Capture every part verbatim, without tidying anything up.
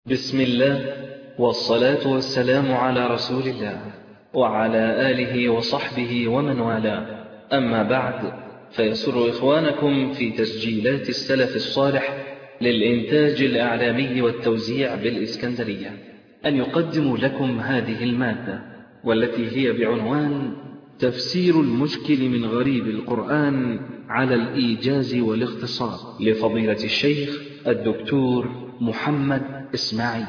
بسم الله والصلاة والسلام على رسول الله وعلى آله وصحبه ومن والاه، أما بعد، فيسر إخوانكم في تسجيلات السلف الصالح للإنتاج الإعلامي والتوزيع بالإسكندرية أن يقدموا لكم هذه المادة، والتي هي بعنوان تفسير المشكل من غريب القرآن على الإيجاز والاختصار لفضيلة الشيخ الدكتور محمد إسماعيل.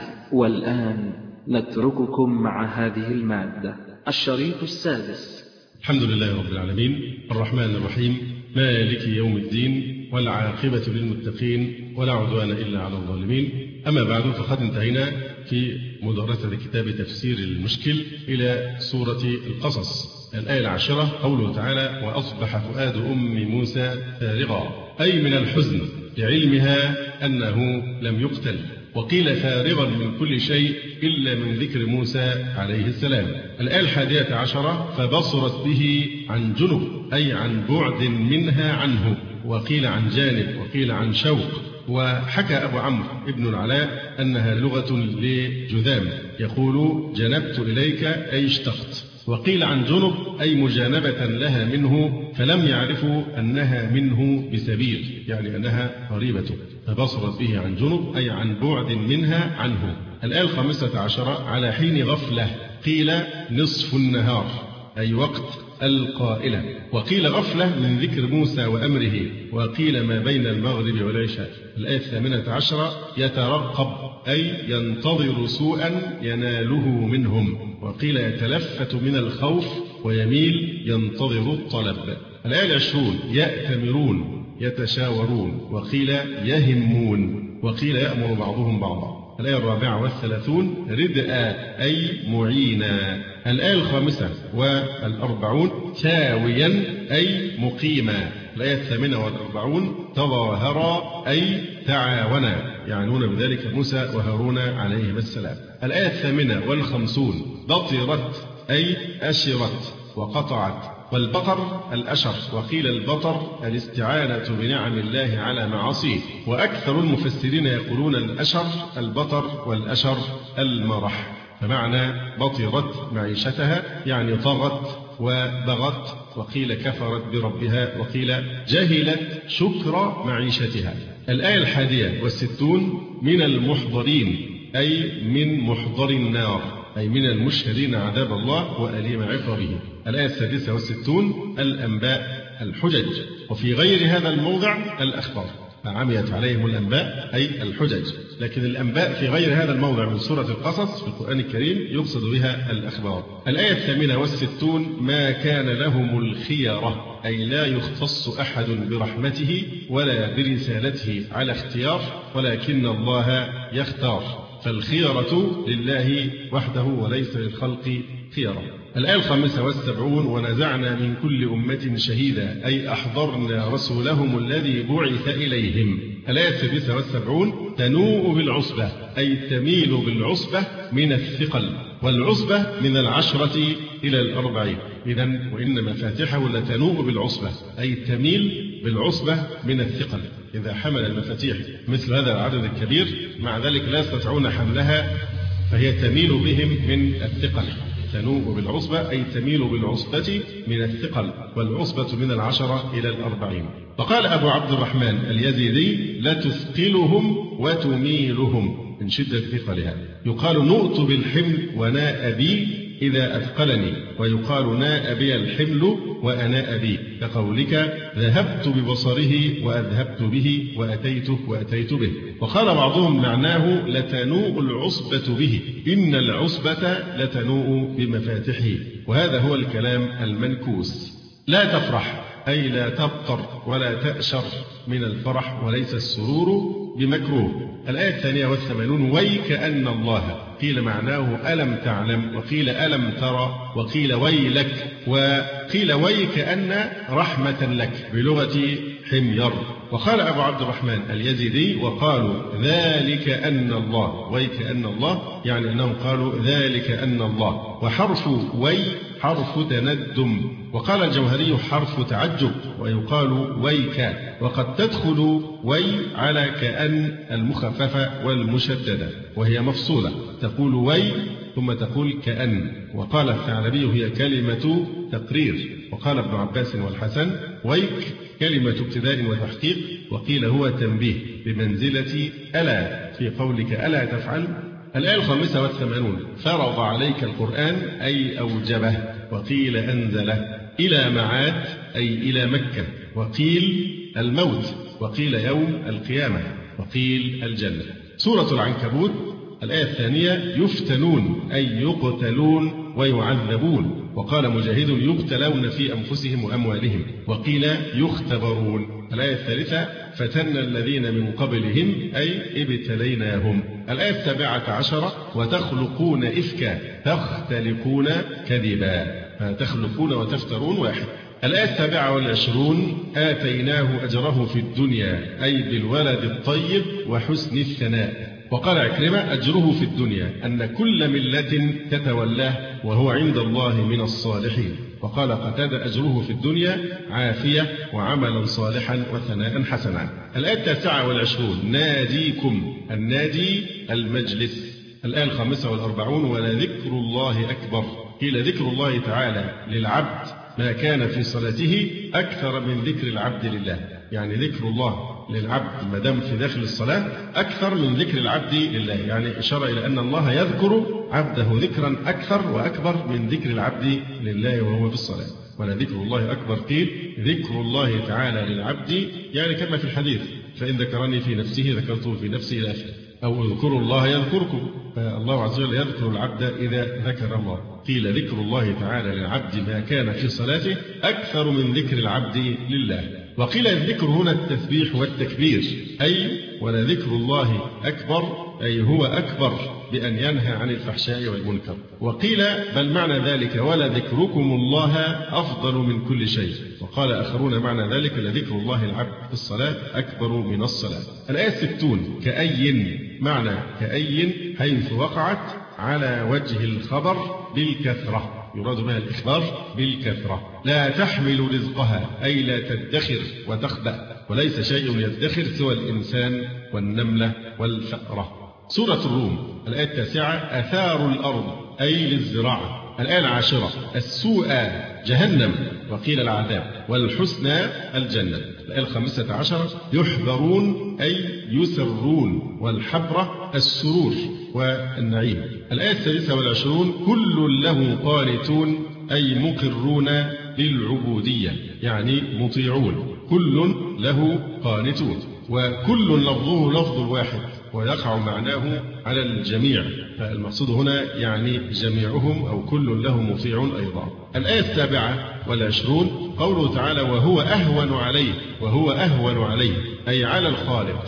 والآن نترككم مع هذه المادة. الشريط السادس. الحمد لله رب العالمين، الرحمن الرحيم، مالك يوم الدين، والعاقبة للمتقين، ولا عدوان إلا على الظالمين. أما بعد، فقد انتهينا في مدرسة كتاب تفسير المشكل إلى سورة القصص، الآية العاشرة، قوله تعالى: وأصبح فؤاد أم موسى فارغا، أي من الحزن لعلمها أنه لم يقتل، وقيل فارغا من كل شيء إلا من ذكر موسى عليه السلام. الآية الحادية عشرة: فبصرت به عن جنب، أي عن بعد منها عنه، وقيل عن جانب، وقيل عن شوق. وحكى أبو عمرو ابن العلاء أنها لغة لجذام، يقول: جنبت إليك أي اشتقت. وقيل عن جنب أي مجانبة لها منه، فلم يعرفوا أنها منه بسبيل، يعني أنها قريبة. فبصرت به عن جنب أي عن بعد منها عنه. الآية الخامسة عشرة: على حين غفلة، قيل نصف النهار، أي وقت القائلة. وقيل غفلة من ذكر موسى وأمره، وقيل ما بين المغرب والعشاء. الآية الثامنة عشرة: يترقب، أي ينتظر سوءا يناله منهم، وقيل يتلفت من الخوف ويميل ينتظر الطلب. الآية العشرون: يأتمرون، يتشاورون، وقيل يهمون، وقيل يأمر بعضهم بعضا. الآية الرابعة والثلاثون: ردءا، أي معينا. الآية الخامسة والأربعون: ساويا، أي مقيما. الآية الثامنة والأربعون: تظاهرا، أي تعاونا، يعنون بذلك موسى وهارون عليهما السلام. الآية الثامنة والخمسون: بطرت، أي أشرت وقطعت. والبطر الأشر، وقيل البطر الاستعانة بنعم الله على معاصيه. وأكثر المفسرين يقولون الأشر البطر، والأشر المرح. فمعنى بطرت معيشتها يعني طغت وبغت، وقيل كفرت بربها، وقيل جهلت شكر معيشتها. الآية الحادية والستون: من المحضرين، أي من محضر النار، أي من المشهدين عذاب الله وأليم عقابه. الآية السادسة والستون: الأنباء، الحجج. وفي غير هذا الموضع الأخبار، فعميت عليهم الأنباء أي الحجج. لكن الأنباء في غير هذا الموضع من سورة القصص في القرآن الكريم يقصد بها الأخبار. الآية الثامنة والستون: ما كان لهم الخيرة، أي لا يختص أحد برحمته ولا برسالته على اختيار، ولكن الله يختار، فالخيرة لله وحده وليس للخلق خيرة. الآية الخامسة والسبعون: ونزعنا من كل أمة شهيدا، أي أحضرنا رسولهم الذي بعث إليهم. الآية السادسة والسبعون: تنوء بالعصبة، أي تميل بالعصبة من الثقل، والعصبة من العشرة إلى الأربعين. إذن وإن مفاتيحه لتنوء بالعصبة، أي تميل بالعصبة من الثقل. إذا حمل المفاتيح مثل هذا العدد الكبير، مع ذلك لا يستطيعون حملها، فهي تميل بهم من الثقل. تنوء بالعصبة أي تميل بالعصبة من الثقل، والعصبة من العشرة إلى الأربعين. فقال أبو عبد الرحمن اليزيدي: لتثقلهم وتميلهم من شدة ثقلها. يقال نؤت بالحمل وناء بي إذا أثقلني، ويقال ناء بي الحمل وأناء بي، كقولك ذهبت ببصره وأذهبت به وأتيته وأتيت به. وقال بعضهم معناه لتنوء العصبة به، إن العصبة لتنوء بمفاتحه. وهذا هو الكلام المنكوس. لا تفرح، أي لا تبطر ولا تأشر من الفرح، وليس السرور بمكروه. الآية الثانية والثمانون: ويكأن الله، قيل معناه ألم تعلم، وقيل ألم ترى، وقيل ويلك، وقيل ويكأن رحمة لك بلغة حمير. وقال أبو عبد الرحمن اليزيدي وقالوا ذلك أن الله، ويكأن الله، يعني أنهم قالوا ذلك أن الله. وحرف وي حرف تندم. وقال الجوهري حرف تعجب، ويقال ويك. وقد تدخل وي على كأن المخففة والمشددة وهي مفصولة، تقول وي ثم تقول كأن. وقال الثعلبي هي كلمة تقرير. وقال ابن عباس والحسن ويك كلمة ابتداء وتحقيق. وقيل هو تنبيه بمنزلة ألا في قولك ألا تفعل. الآية الخامسة والثمانون فرض عليك القرآن أي أوجبه. وقيل أنزله. إلى معاد أي إلى مكة. وقيل الموت. وقيل يوم القيامة. وقيل الجنة. سورة العنكبوت الآية الثانية يفتنون أي يقتلون ويعذبون. وقال مجاهد يبتلون في أنفسهم وأموالهم. وقيل يختبرون. الآية الثالثة فتنا الذين من قبلهم أي ابتليناهم. الآية السابعة عشرة وتخلقون إفكا تختلقون كذبا. تخلقون وتفترون واحد. الآية السابعة والعشرون آتيناه أجره في الدنيا أي بالولد الطيب وحسن الثناء. وقال عكرمة أجره في الدنيا أن كل ملة تتولاه وهو عند الله من الصالحين. وقال قتادة أجره في الدنيا عافية وعملا صالحا وثناء حسنا. الآية التاسعة والعشرون ناديكم. النادي المجلس. الآية الخامسة والأربعون ولذكر الله أكبر. قيل ذكر الله تعالى للعبد ما كان في صلاته أكثر من ذكر العبد لله، يعني ذكر الله للعبد ما دام في داخل الصلاة أكثر من ذكر العبد لله، يعني إشارة إلى أن الله يذكر عبده ذكرا أكثر وأكبر من ذكر العبد لله وهو في الصلاة. ولذكر الله أكبر قيل ذكر الله تعالى للعبد، يعني كما في الحديث فإن ذكرني في نفسه ذكرته في نفسي إلى آخره، أو اذكروا الله يذكركم، فالله عز وجل يذكر العبد إذا ذكر الله. قيل ذكر الله تعالى للعبد ما كان في صلاته أكثر من ذكر العبد لله. وقيل الذكر هنا التسبيح والتكبير، أي ولذكر الله أكبر أي هو أكبر بأن ينهى عن الفحشاء والمنكر. وقيل بل معنى ذلك ولذكركم الله أفضل من كل شيء. وقال آخرون معنى ذلك لذكر الله العبد في الصلاة أكبر من الصلاة. الآية الستون كأي، معنى كأي حيث وقعت على وجه الخبر بالكثرة، يراد بها الإخبار بالكثرة. لا تحمل رزقها أي لا تدخر وتخبأ، وليس شيء يدخر سوى الإنسان والنملة والفأرة. سورة الروم الآية التاسعة أثار الأرض أي للزراعة. الآية العاشرة السوء جهنم وقيل العذاب، والحسنى الجنة. الآية الخامسة عشرة يحبرون أي يسرون، والحبرة السرور والنعيم. الآية السادسة والعشرون كل له قانتون أي مقرون للعبودية، يعني مطيعون. كل له قانتون، وكل لفظه لفظ واحد ويقع معناه على الجميع، فالمقصود هنا يعني جميعهم أو كل له مطيعون أيضا. الآية السابعة والعشرون قوله تعالى وهو أهون عليه. وهو أهون عليه أي على الخالق،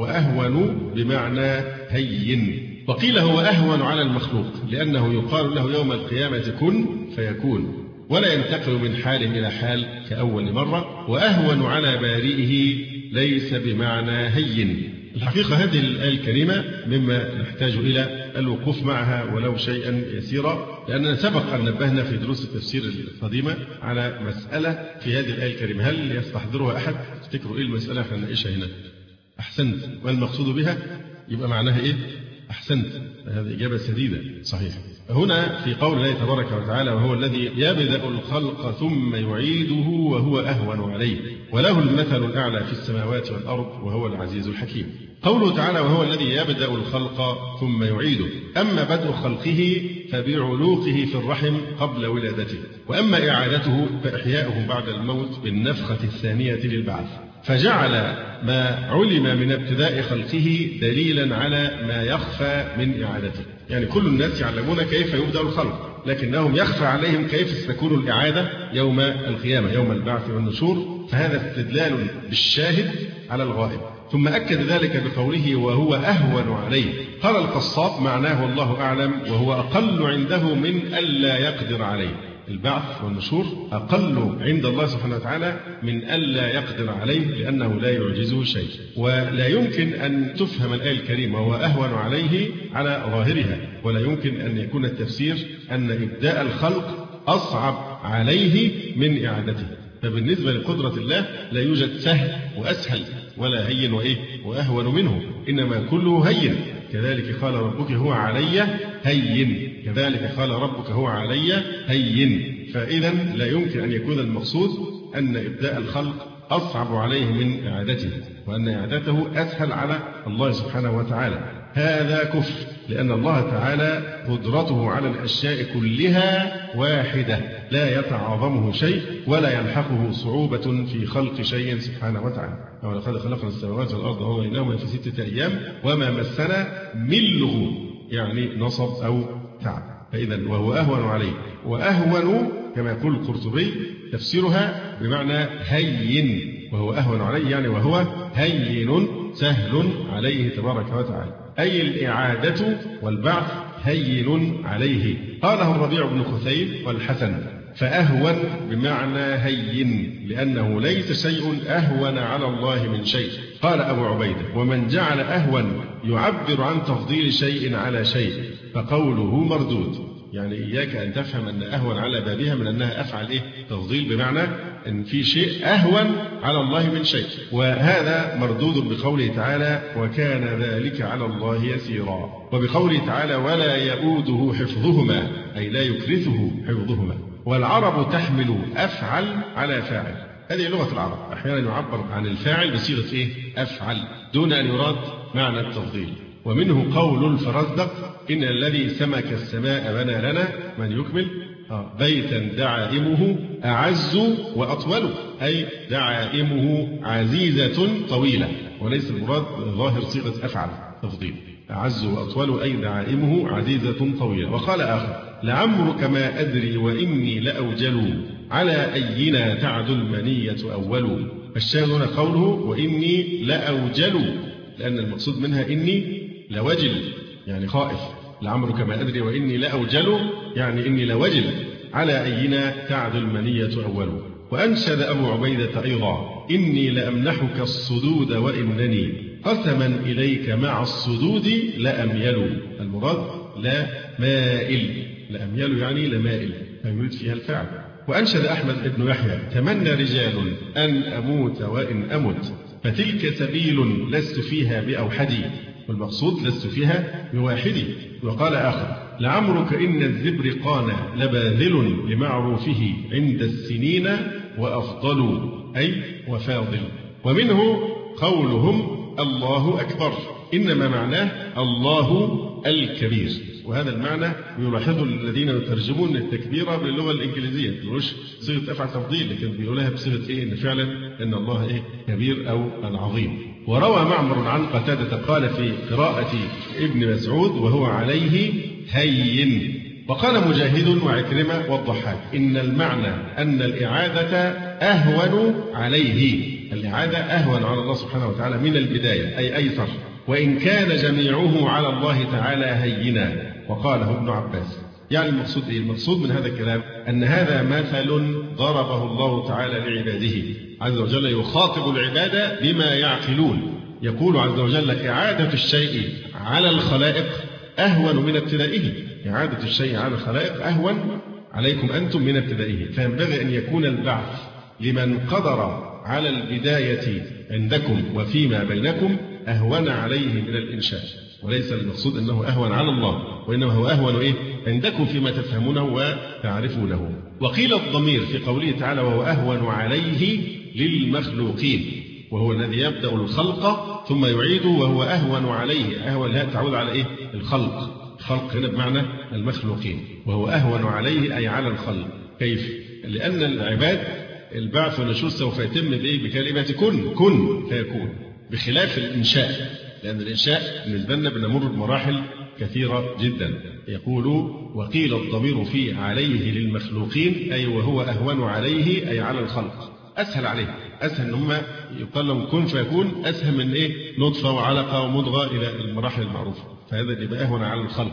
وأهون بمعنى هين. وقيل هو أهون على المخلوق لأنه يقال له يوم القيامة كن فيكون، ولا ينتقل من حال إلى حال كأول مرة. وأهون على بارئه ليس بمعنى هين. الحقيقة هذه الآية الكريمة مما نحتاج إلى الوقوف معها ولو شيئا يسيرا، لأننا سبق أن نبهنا في دروس التفسير القديمة على مسألة في هذه الآية الكريمة. هل يستحضرها أحد؟ تفتكروا إيه المسألة احنا نناقشها هنا؟ أحسنت. ما المقصود بها؟ يبقى معناها إيه؟ أحسنت. هذه إجابة سديدة صحيح. هنا في قول الله تبارك وتعالى وهو الذي يبدأ الخلق ثم يعيده وهو أهون عليه وله المثل الأعلى في السماوات والأرض وهو العزيز الحكيم. قوله تعالى وهو الذي يبدأ الخلق ثم يعيده. أما بدء خلقه فبعلوقه في الرحم قبل ولادته، وأما إعادته فإحياؤه بعد الموت بالنفخة الثانية للبعث. فجعل ما علم من ابتداء خلقه دليلا على ما يخفى من إعادته، يعني كل الناس يعلمون كيف يبدأ الخلق لكنهم يخفى عليهم كيف ستكون الإعادة يوم القيامة يوم البعث والنشور، فهذا استدلال بالشاهد على الغائب. ثم أكد ذلك بقوله وهو أهون عليه. قال القصاب معناه والله أعلم وهو أقل عنده من ألا يقدر عليه، البعث والنشور أقل عند الله سبحانه وتعالى من ألا يقدر عليه، لأنه لا يعجزه شيء. ولا يمكن أن تفهم الآية الكريمة وهو أهون عليه على ظاهرها، ولا يمكن أن يكون التفسير أن إبداء الخلق أصعب عليه من إعادته. فبالنسبة لقدرة الله لا يوجد سهل وأسهل ولا هين وإيه وأهون منه، إنما كله هين. كذلك قال ربك هو علي هين، كذلك قال ربك هو علي هين. فإذا لا يمكن أن يكون المقصود أن إبداء الخلق أصعب عليه من إعادته، وأن إعادته أسهل على الله سبحانه وتعالى. هذا كفر، لأن الله تعالى قدرته على الأشياء كلها واحدة، لا يتعاظمه شيء ولا يلحقه صعوبة في خلق شيء سبحانه وتعالى. ولقد خلقنا السماوات والأرض وما بينهما في ستة أيام وما مسنا من لغوب، يعني نصب أو تعب. فإذا وهو أهون عليه، وأهون كما يقول القرطبي تفسيرها بمعنى هين، وهو أهون عليه يعني وهو هين سهل عليه تبارك وتعالى، أي الإعادة والبعث هين عليه. قاله الربيع بن خثيب والحسن، فأهون بمعنى هين، لأنه ليس شيء أهون على الله من شيء. قال أبو عبيدة: ومن جعل أهون يعبر عن تفضيل شيء على شيء فقوله مردود. يعني إياك أن تفهم أن أهون على بابها من أنها أفعل إيه؟ تفضيل، بمعنى أن في شيء أهون على الله من شيء، وهذا مردود بقوله تعالى: وكان ذلك على الله يسيرا. وبقوله تعالى: ولا يؤوده حفظهما، أي لا يكرثه حفظهما. والعرب تحمل أفعل على فاعل، هذه لغة العرب، أحيانا يعبر عن الفاعل بصيغة إيه؟ أفعل، دون أن يراد معنى التفضيل. ومنه قول الفرزدق: إن الذي سمك السماء بنى لنا، من يكمل آه. بيتا دعائمه أعز وأطول، أي دعائمه عزيزة طويلة، وليس المراد ظاهر صيغة أفعل تفضيل. أعز وأطول أي دعائمه عزيزة طويلة. وقال آخر: لعمرك ما أدري وإني لأوجل على أينا تعد المنية أول. فالشاهد هنا قوله وإني لأوجل، لأن المقصود منها إني لوجل، يعني خائف. لعمرك ما أدري وإني لأوجل، يعني إني لوجل على أينا تعد المنية أول. وأنشد أبو عبيدة أيضا: إني لأمنحك الصدود وإنني قسما إليك مع الصدود لأميل. المراد لا مائل، لأميل يعني لمائل، فيريد فيها الفعل. وأنشد أحمد بن يحيى: تمنى رجال أن أموت وإن أمت فتلك سبيل لست فيها بأوحدي، والمقصود لست فيها بواحدي. وقال آخر: لعمرك إن الزبرقان لباذل لمعروفه عند السنين وأفضل، أي وفاضل. ومنه قولهم الله أكبر، إنما معناه الله الكبير. وهذا المعنى يلاحظه الذين يترجمون التكبير باللغة الإنجليزية، مش صيغة أفعل تفضيل، لكن بيقولها بصيغة إيه؟ إن فعلا إن الله إيه؟ كبير أو العظيم. وروى معمر عن قتادة قال في قراءة ابن مسعود: وهو عليه هين. وقال مجاهد وعكرمة والضحاك: إن المعنى أن الإعادة أهون عليه، الإعادة أهون على الله سبحانه وتعالى من البداية، أي أيسر، وإن كان جميعه على الله تعالى هينا. وقاله ابن عباس. يعني المقصود إيه؟ المقصود من هذا الكلام أن هذا مثل ضربه الله تعالى لعباده عز وجل، يخاطب العباد بما يعقلون. يقول عز وجل: إعادة الشيء على الخلائق أهون من ابتدائه. إعادة الشيء على الخلائق أهون عليكم أنتم من ابتدائه، فينبغي أن يكون البعث لمن قدر على البداية عندكم وفيما بينكم أهون عليه من الإنشاء، وليس المقصود أنه أهون على الله، وإنما هو أهون إيه؟ عندكم فيما تفهمونه وتعرفونه. وقيل الضمير في قوله تعالى: وهو أهون عليه للمخلوقين، وهو الذي يبدأ الخلق ثم يعيده، وهو أهون عليه. أهون لا تعود على إيه؟ الخلق. الخلق هنا بمعنى المخلوقين، وهو أهون عليه أي على الخلق. كيف؟ لأن العباد البعث والنشور سوف يتم بإيه؟ بكلمة كن، كن فيكون، بخلاف الإنشاء، لأن الإنشاء بالنسبة لنا بنمر بمراحل كثيرة جدا. يقول: وقيل الضمير في عليه للمخلوقين، أي وهو أهون عليه أي على الخلق، أسهل عليه، أسهل. هم يقال لهم كن فيكون، أسهل من إيه؟ نطفة وعلقة ومضغة إلى المراحل المعروفة، فهذا اللي بقى أهون على الخلق.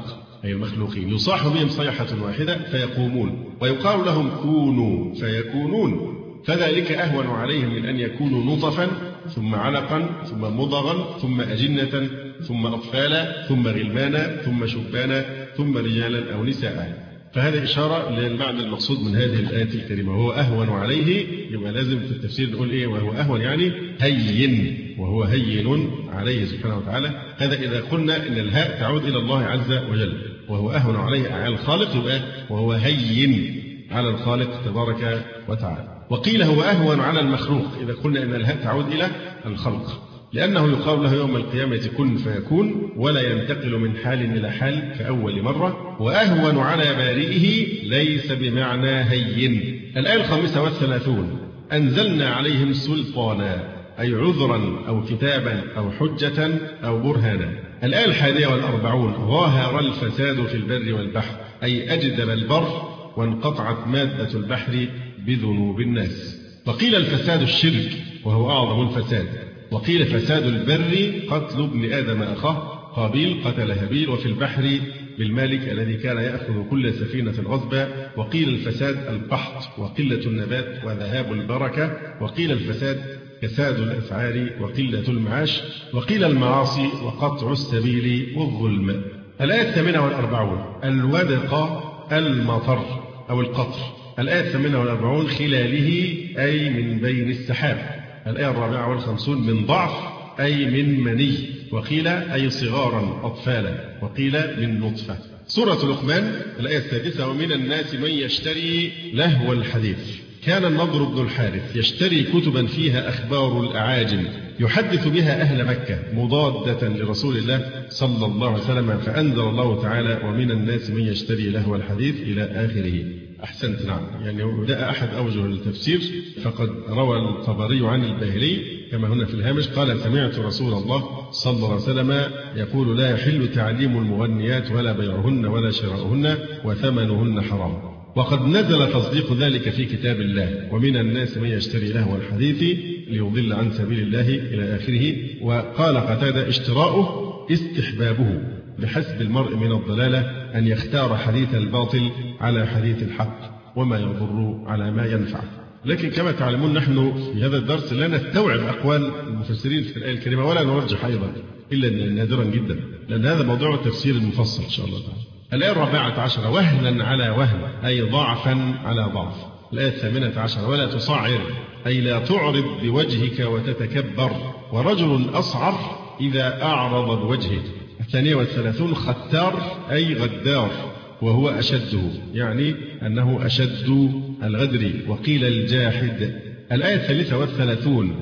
أي المخلوقين، يصاح بهم صيحة واحدة فيقومون، ويقال لهم كونوا فيكونون، فذلك أهون عليهم من أن يكونوا نطفا ثم علقا ثم مضغا ثم أجنة ثم أطفالا ثم غلمانا ثم شبانا ثم رجالا أو نساء. فهذا إشارة للمعنى المقصود من هذه الآية الكريمة، وهو أهون عليه. يبقى لازم في التفسير نقول إيه؟ وهو أهون يعني هين، وهو هين عليه سبحانه وتعالى. هذا إذا قلنا إن الهاء تعود إلى الله عز وجل، وهو أهون عليه على الخالق، يبقى وهو هين على الخالق تبارك وتعالى. وقيل هو أهون على المخلوق إذا قلنا إن الهاء تعود إلى الخلق، لأنه يقال له يوم القيامة كن فيكون، ولا ينتقل من حال إلى حال كأول مرة. وأهون على بارئه ليس بمعنى هين. الآية الخامسة والثلاثون: أنزلنا عليهم سلطانا، أي عذرا أو كتابا أو حجة أو برهانا. الآية الحادية والأربعون: ظاهر الفساد في البر والبحر، أي أجدب البر وانقطعت مادة البحر بذنوب الناس. وقيل الفساد الشرك وهو أعظم الفساد. وقيل فساد البر قتل ابن آدم أخاه قابيل قتل هابيل، وفي البحر بالمالك الذي كان يأخذ كل سفينة غصبا. وقيل الفساد القحط وقلة النبات وذهاب البركة. وقيل الفساد كساد الأسعار وقلة المعاش. وقيل المعاصي وقطع السبيل والظلم. الآية الثامنة والأربعون: الودق المطر أو القطر. الآية الثامنة والأربعون: خلاله، أي من بين السحاب. الآية الرابعة والخمسون: من ضعف، أي من مني. وقيل أي صغارا أطفالا. وقيل من نطفة. سورة لقمان الآية السادسة: ومن الناس من يشتري لهو الحديث. كان النضر بن الحارث يشتري كتبا فيها أخبار الأعاجم يحدث بها أهل مكة مضادة لرسول الله صلى الله عليه وسلم، فأنزل الله تعالى: ومن الناس من يشتري لهو الحديث إلى آخره. أحسنت، نعم، يعني ده أحد أوجه التفسير. فقد روى الطبري عن الباهلي كما هنا في الهامش قال: سمعت رسول الله صلى الله عليه وسلم يقول: لا يحل تعليم المغنيات ولا بيعهن ولا شراؤهن وثمنهن حرام. وقد نزل تصديق ذلك في كتاب الله: ومن الناس من يشتري لهو الحديث ليضل عن سبيل الله إلى آخره. وقال قتادة: اشتراؤه استحبابه، بحسب المرء من الضلالة أن يختار حديث الباطل على حديث الحق، وما يضر على ما ينفع. لكن كما تعلمون نحن في هذا الدرس لا نستوعب أقوال المفسرين في الآية الكريمة ولا نرجح أيضا إلا نادرا جدا، لأن هذا موضوع التفسير المفصل إن شاء الله تعالى. الآية الرابعة عشرة: وهنا على وهن، أي ضعفا على ضعف. الآية الثامنة عشرة: ولا تصعر، أي لا تعرض بوجهك وتتكبر. ورجل أصعر إذا أعرض بوجهه. الثانية والثلاثون: ختار، أي غدار، وهو أشده، يعني أنه أشد الغدر. وقيل الجاحد. الآية الثالثة والثلاثون: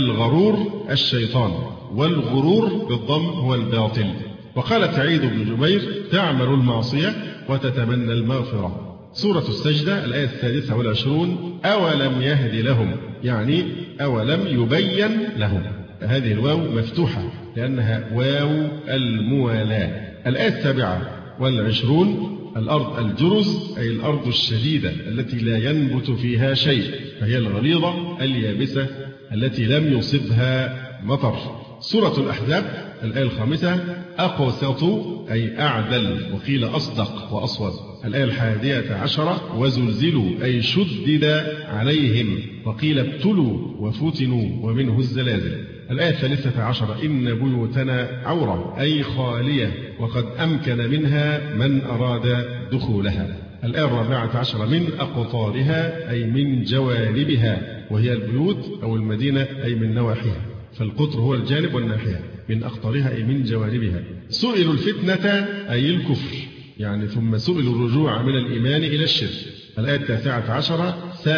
الغرور الشيطان، والغرور بالضم هو الباطل. وقال سعيد بن جبير: تعمل المعصية وتتمنى المغفرة. سورة السجدة الآية السادسة والعشرون: أولم يهد لهم، يعني أولم يبين لهم. هذه الواو مفتوحة لأنها واو الموالاة. الآية السابعة والعشرون: الأرض الجرز، أي الأرض الشديدة التي لا ينبت فيها شيء، فهي الغليظة اليابسة التي لم يصبها مطر. سورة الأحزاب الآية الخامسة: أقسط، أي أعدل، وقيل أصدق وأصوب. الآية الحادية عشرة: وزلزلوا، أي شدد عليهم، وقيل ابتلوا وفتنوا، ومنه الزلازل. الآية الثالثة عشرة: إن بيوتنا عورة، أي خالية، وقد أمكن منها من أراد دخولها. الآية الرابعة عشرة: من أقطارها، أي من جوانبها، وهي البيوت أو المدينة أي من نواحيها، فالقطر هو الجانب والناحية، من أقطارها أي من جوانبها. سئلوا الفتنة، أي الكفر، يعني ثم سئلوا الرجوع من الإيمان إلى الشرك. الآية التاسعة عشرة: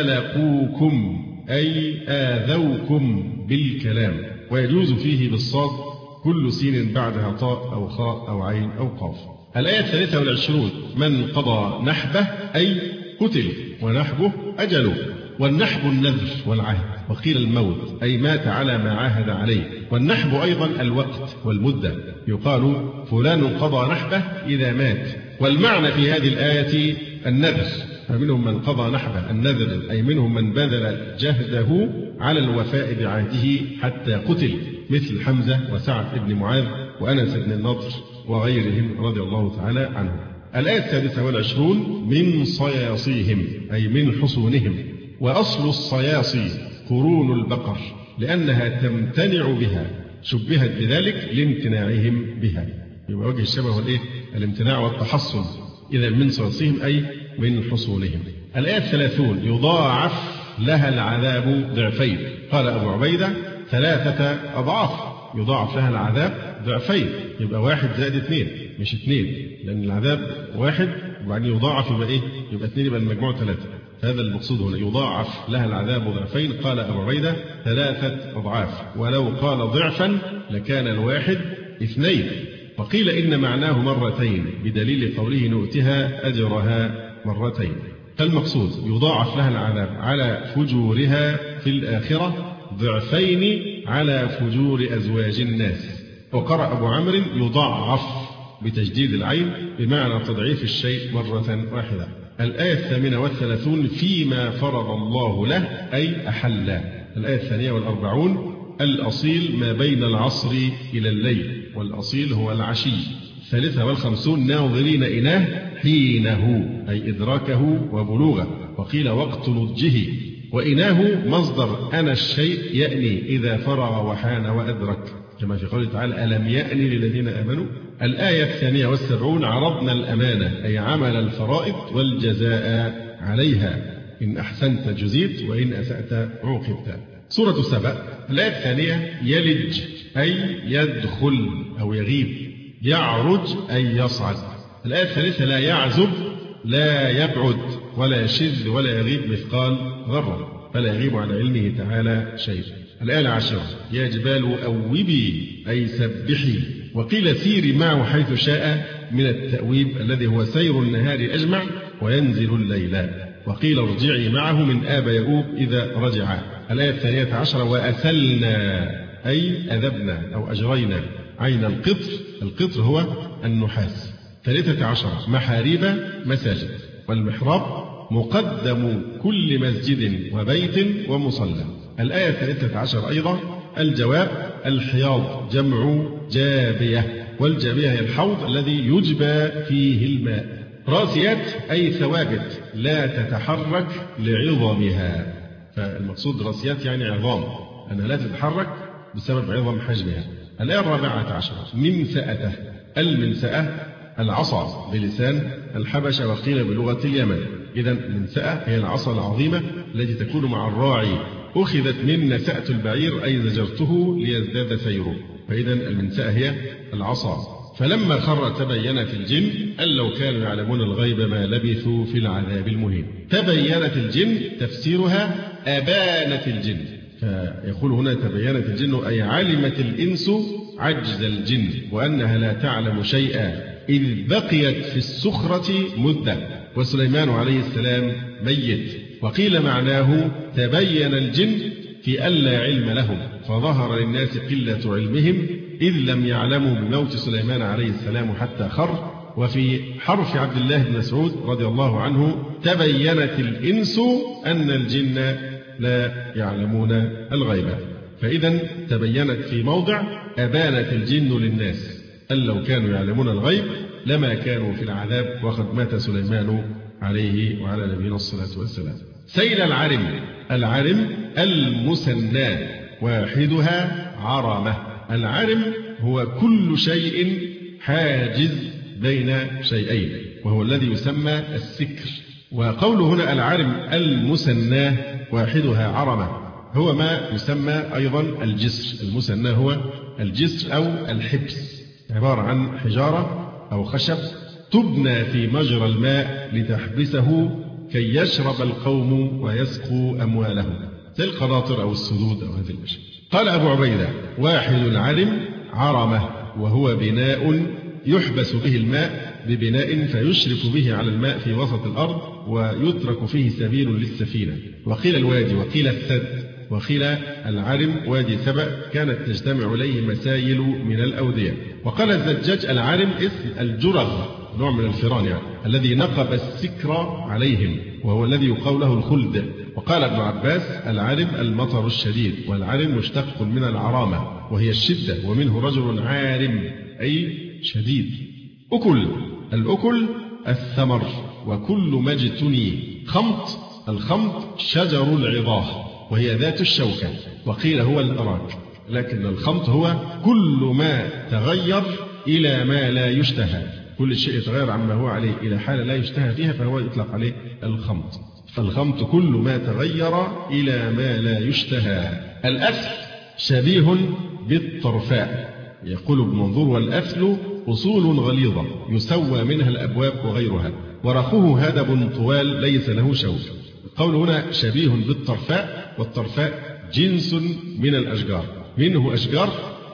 سلقوكم، أي آذوكم بالكلام، ويجوز فيه بالصاد كل سين بعدها طاء أو خاء أو عين أو قاف. الآية الثالثة والعشرون: من قضى نحبه، أي قتل، ونحبه أجله. والنحب النذر والعهد. وقيل الموت، أي مات على ما عاهد عليه. والنحب أيضا الوقت والمدة، يقال فلان قضى نحبه إذا مات. والمعنى في هذه الآية النذر، فمنهم من قضى نحبه النذر، أي منهم من بذل جهده على الوفاء بعهده حتى قتل، مثل حمزة وسعد بن معاذ وأنس بن النضر وغيرهم رضي الله تعالى عنهم. الآية السادسة والعشرون من صياصيهم أي من حصونهم. وأصل الصياصي قرون البقر لأنها تمتنع بها، شبهت بذلك لامتناعهم بها. يبقى وجه الشبه والإيه؟ الامتناع والتحصن. إذا من صياصيهم أي من حصونهم. الآية الثلاثون يضاعف لها العذاب ضعفين. قال أبو عبيدة ثلاثة أضعاف، يضاعف لها العذاب ضعفين، يبقى واحد زائد اثنين مش اثنين، لأن العذاب واحد وبعدين يضاعف يبقى إيه؟ يبقى اثنين، يبقى المجموع ثلاثة. هذا المقصود هنا، يضاعف لها العذاب ضعفين. قال أبو عبيدة ثلاثة أضعاف، ولو قال ضعفا لكان الواحد اثنين. وقيل إن معناه مرتين بدليل قوله نؤتها أجرها مرتين. فالمقصود يضاعف لها العذاب على فجورها في الآخرة ضعفين على فجور أزواج الناس. وقرأ أبو عمرو يضاعف بتجديد العين بمعنى تضعيف الشيء مرة واحدة. الآية الثامنة والثلاثون فيما فرض الله له أي أحل. الآية الثانية والأربعون الأصيل ما بين العصر إلى الليل، والأصيل هو العشي. الثالثة والخمسون ناظرين إناه حينه أي إدراكه وبلوغه. وقيل وقت نضجه. وإناه مصدر أنا الشيء يأني إذا فرغ وحان وأدرك، كما في قوله تعالى ألم يأن للذين آمنوا. الآية الثانية والسبعون عرضنا الأمانة أي عمل الفرائض والجزاء عليها، إن أحسنت جزيت وإن أسأت عوقبت. سورة سبأ الآية الثانية يلج أي يدخل أو يغيب، يعرج أي يصعد. الآية الثالثة لا يعزب لا يبعد ولا يشذ ولا يغيب مثقال ذرة، فلا يغيب عن علمه تعالى شيء. الآية العاشرة يا جبال أوبي أي سبحي. وقيل سيري معه حيث شاء من التأويب الذي هو سير النهار أجمع وينزل الليل. وقيل ارجعي معه من آب يؤوب إذا رجع. الآية الثانية عشرة وأسلنا أي أذبنا أو أجرينا عين القطر. القطر هو النحاس. ثالثة عشرة محاريب مساجد. والمحراب مقدم كل مسجد وبيت ومصلى. الآية الثالثة عشر أيضا الجواب الحياض جمع جابية، والجابية هي الحوض الذي يجبى فيه الماء. راسيات أي ثوابت لا تتحرك لعظمها، فالمقصود راسيات يعني عظام أنها لا تتحرك بسبب عظم حجمها. الآية الرابعة عشرة منسأته. المنسأة العصا بلسان الحبشة وقيل بلغة اليمن. إذا المنسأة هي العصا العظيمة التي تكون مع الراعي، أخذت من نسأة البعير أي زجرته ليزداد سيره، فإذا المنسأة هي العصا. فلما خر تبينت الجن أن لو كانوا يعلمون الغيب ما لبثوا في العذاب المهين. تبينت الجن تفسيرها أبانت الجن، فيقول هنا تبينت الجن أي علمت الإنس عجز الجن وأنها لا تعلم شيئا إذ بقيت في السخرة مدة وسليمان عليه السلام ميت. وقيل معناه تبين الجن في ألا علم لهم فظهر للناس قلة علمهم إذ لم يعلموا بموت سليمان عليه السلام حتى خر. وفي حرف عبد الله بن مسعود رضي الله عنه تبينت الإنس أن الجن لا يعلمون الغيب. فإذا تبينت في موضع أبانت الجن للناس أن لو كانوا يعلمون الغيب لما كانوا في العذاب وقد مات سليمان عليه وعلى نبينا الصلاة والسلام. سيل العرم. العرم المثنى واحدها عرمة. العرم هو كل شيء حاجز بين شيئين وهو الذي يسمى السكر. وقول هنا العرم المثنى واحدها عرمة هو ما يسمى أيضا الجسر. المثنى هو الجسر أو الحبس، عبارة عن حجارة أو خشب تبنى في مجرى الماء لتحبسه كي يشرب القوم ويسقوا أموالهم، زي القناطر أو السدود أو هذه الأشياء. قال أبو عبيدة واحد العرم عرمة وهو بناء يحبس به الماء ببناء فيشرف به على الماء في وسط الأرض ويترك فيه سبيل للسفينة. وقيل الوادي وقيل الثد وقيل العرم وادي سبأ كانت تجتمع إليه مسايل من الأودية. وقال الزجاج العرم اسم الجرغ نوع من الفيران يعني الذي نقب السكر عليهم وهو الذي يقال له الخلد. وقال ابن عباس العرم المطر الشديد، والعرم مشتق من العرامة وهي الشدة، ومنه رجل عارم أي شديد. أكل. الأكل الثمر وكل ما اجتني. خمط، الخمط شجر العظاه وهي ذات الشوكة، وقيل هو الأراك، لكن الخمط هو كل ما تغير إلى ما لا يشتهى، كل شيء يتغير عما هو عليه إلى حالة لا يشتهى فيها فهو يطلق عليه الخمط. فالخمط كل ما تغير إلى ما لا يشتهى. الأثل شبيه بالطرفاء، يقول ابن منظور: والأثل أصول غليظة يسوى منها الأبواب وغيرها، ورخه هدب طوال ليس له شوك. القول هنا شبيه بالطرفاء، والطرفاء جنس من الأشجار، منه أشجار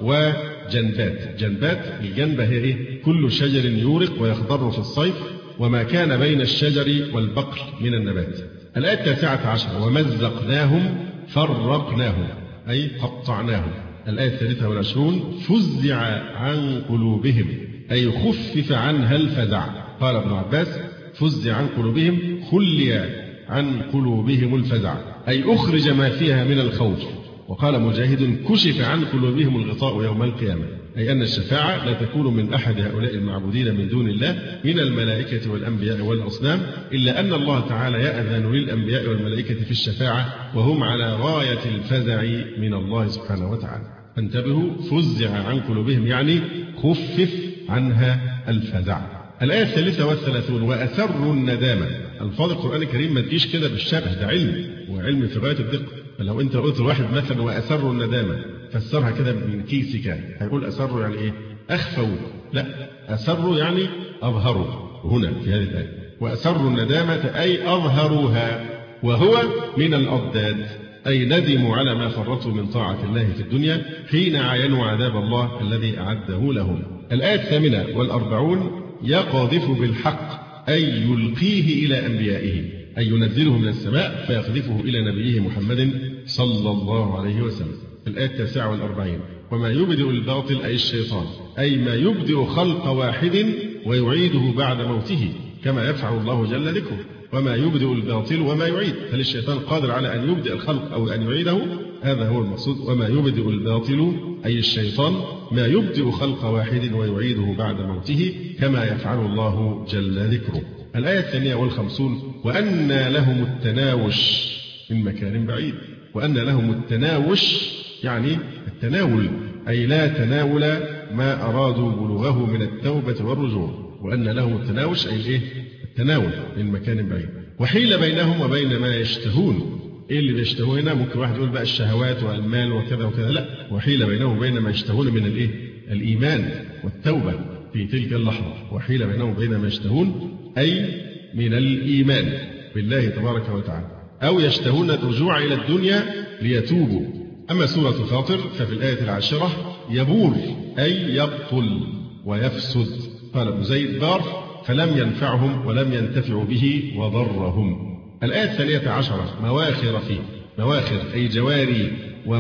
وجنبات. جنبات، الجنبة هي إيه؟ كل شجر يورق ويخضر في الصيف، وما كان بين الشجر والبقل من النبات. الآية التاسعة عشر: ومزقناهم فرقناهم أي قطعناهم. الآية الثالثة والعشرون: فزع عن قلوبهم أي خفف عنها الفزع. قال ابن عباس: فزع عن قلوبهم خلي عن قلوبهم الفزع أي أخرج ما فيها من الخوف. وقال مجاهد: كشف عن قلوبهم الغطاء يوم القيامة، أي أن الشفاعة لا تكون من أحد هؤلاء المعبودين من دون الله من الملائكة والأنبياء والأصنام، إلا أن الله تعالى يأذن للأنبياء والملائكة في الشفاعة وهم على غاية الفزع من الله سبحانه وتعالى. فانتبهوا: فزع عن قلوبهم يعني خفف عنها الفزع. الآية الثالثة والثلاثون: وأسروا الندامة. ألفاظ القرآن الكريم ما تجيش كده بالشبه، ده علم، وعلم في غاية الدقة. فلو أنت قلت لواحد مثلا وأسروا الندامة، فسرها كده من كيسك، هيقول أسروا يعني إيه؟ أخفوا. لا، أسروا يعني أظهروا. هنا في هذه الآية وأسروا الندامة أي أظهروها، وهو من الأضداد، أي ندموا على ما فرطوا من طاعة الله في الدنيا حين عاينوا عذاب الله الذي أعده لهم. الآية الثامنة والأربعون: يقذف بالحق أي يلقيه إلى أنبيائه، أي ينزله من السماء فيقذفه إلى نبيه محمد صلى الله عليه وسلم. الآية التاسعة والأربعين: وما يبدئ الباطل أي الشيطان، أي ما يبدئ خلق واحد ويعيده بعد موته كما يفعل الله جل ذكره. وما يبدئ الباطل وما يعيد، هل الشيطان قادر على أن يبدئ الخلق أو أن يعيده؟ هذا هو المقصود. وما يبدئ الباطل أي الشيطان ما يبدئ خلق واحد ويعيده بعد موته كما يفعل الله جل ذكره. الآية الثانية والخمسون: وأنى لهم التناوش من مكان بعيد. وأنى لهم التناوش يعني التناول، أي لا تناول ما أرادوا بلوغه من التوبة والرجوع. وأن لهم التناوش أي الإيه؟ التناول من مكان بعيد. وحيل بينهم وبين ما يشتهون. إيه اللي بيشتهون هنا؟ ممكن واحد يقول بقى الشهوات والمال وكذا وكذا، لا، وحيل بينهم وبين ما يشتهون من الإيه؟ الإيمان والتوبة في تلك اللحظة. وحيل بينهم وبين ما يشتهون أي من الإيمان بالله تبارك وتعالى، أو يشتهون الرجوع إلى الدنيا ليتوبوا. أما سورة فاطر ففي الآية العاشرة: يبور أي يبطل ويفسد. قال ابن زيد: بار فلم ينفعهم ولم ينتفعوا به وضرهم. الآية الثانية عشرة: مواخر فيه. مواخر أي جواري،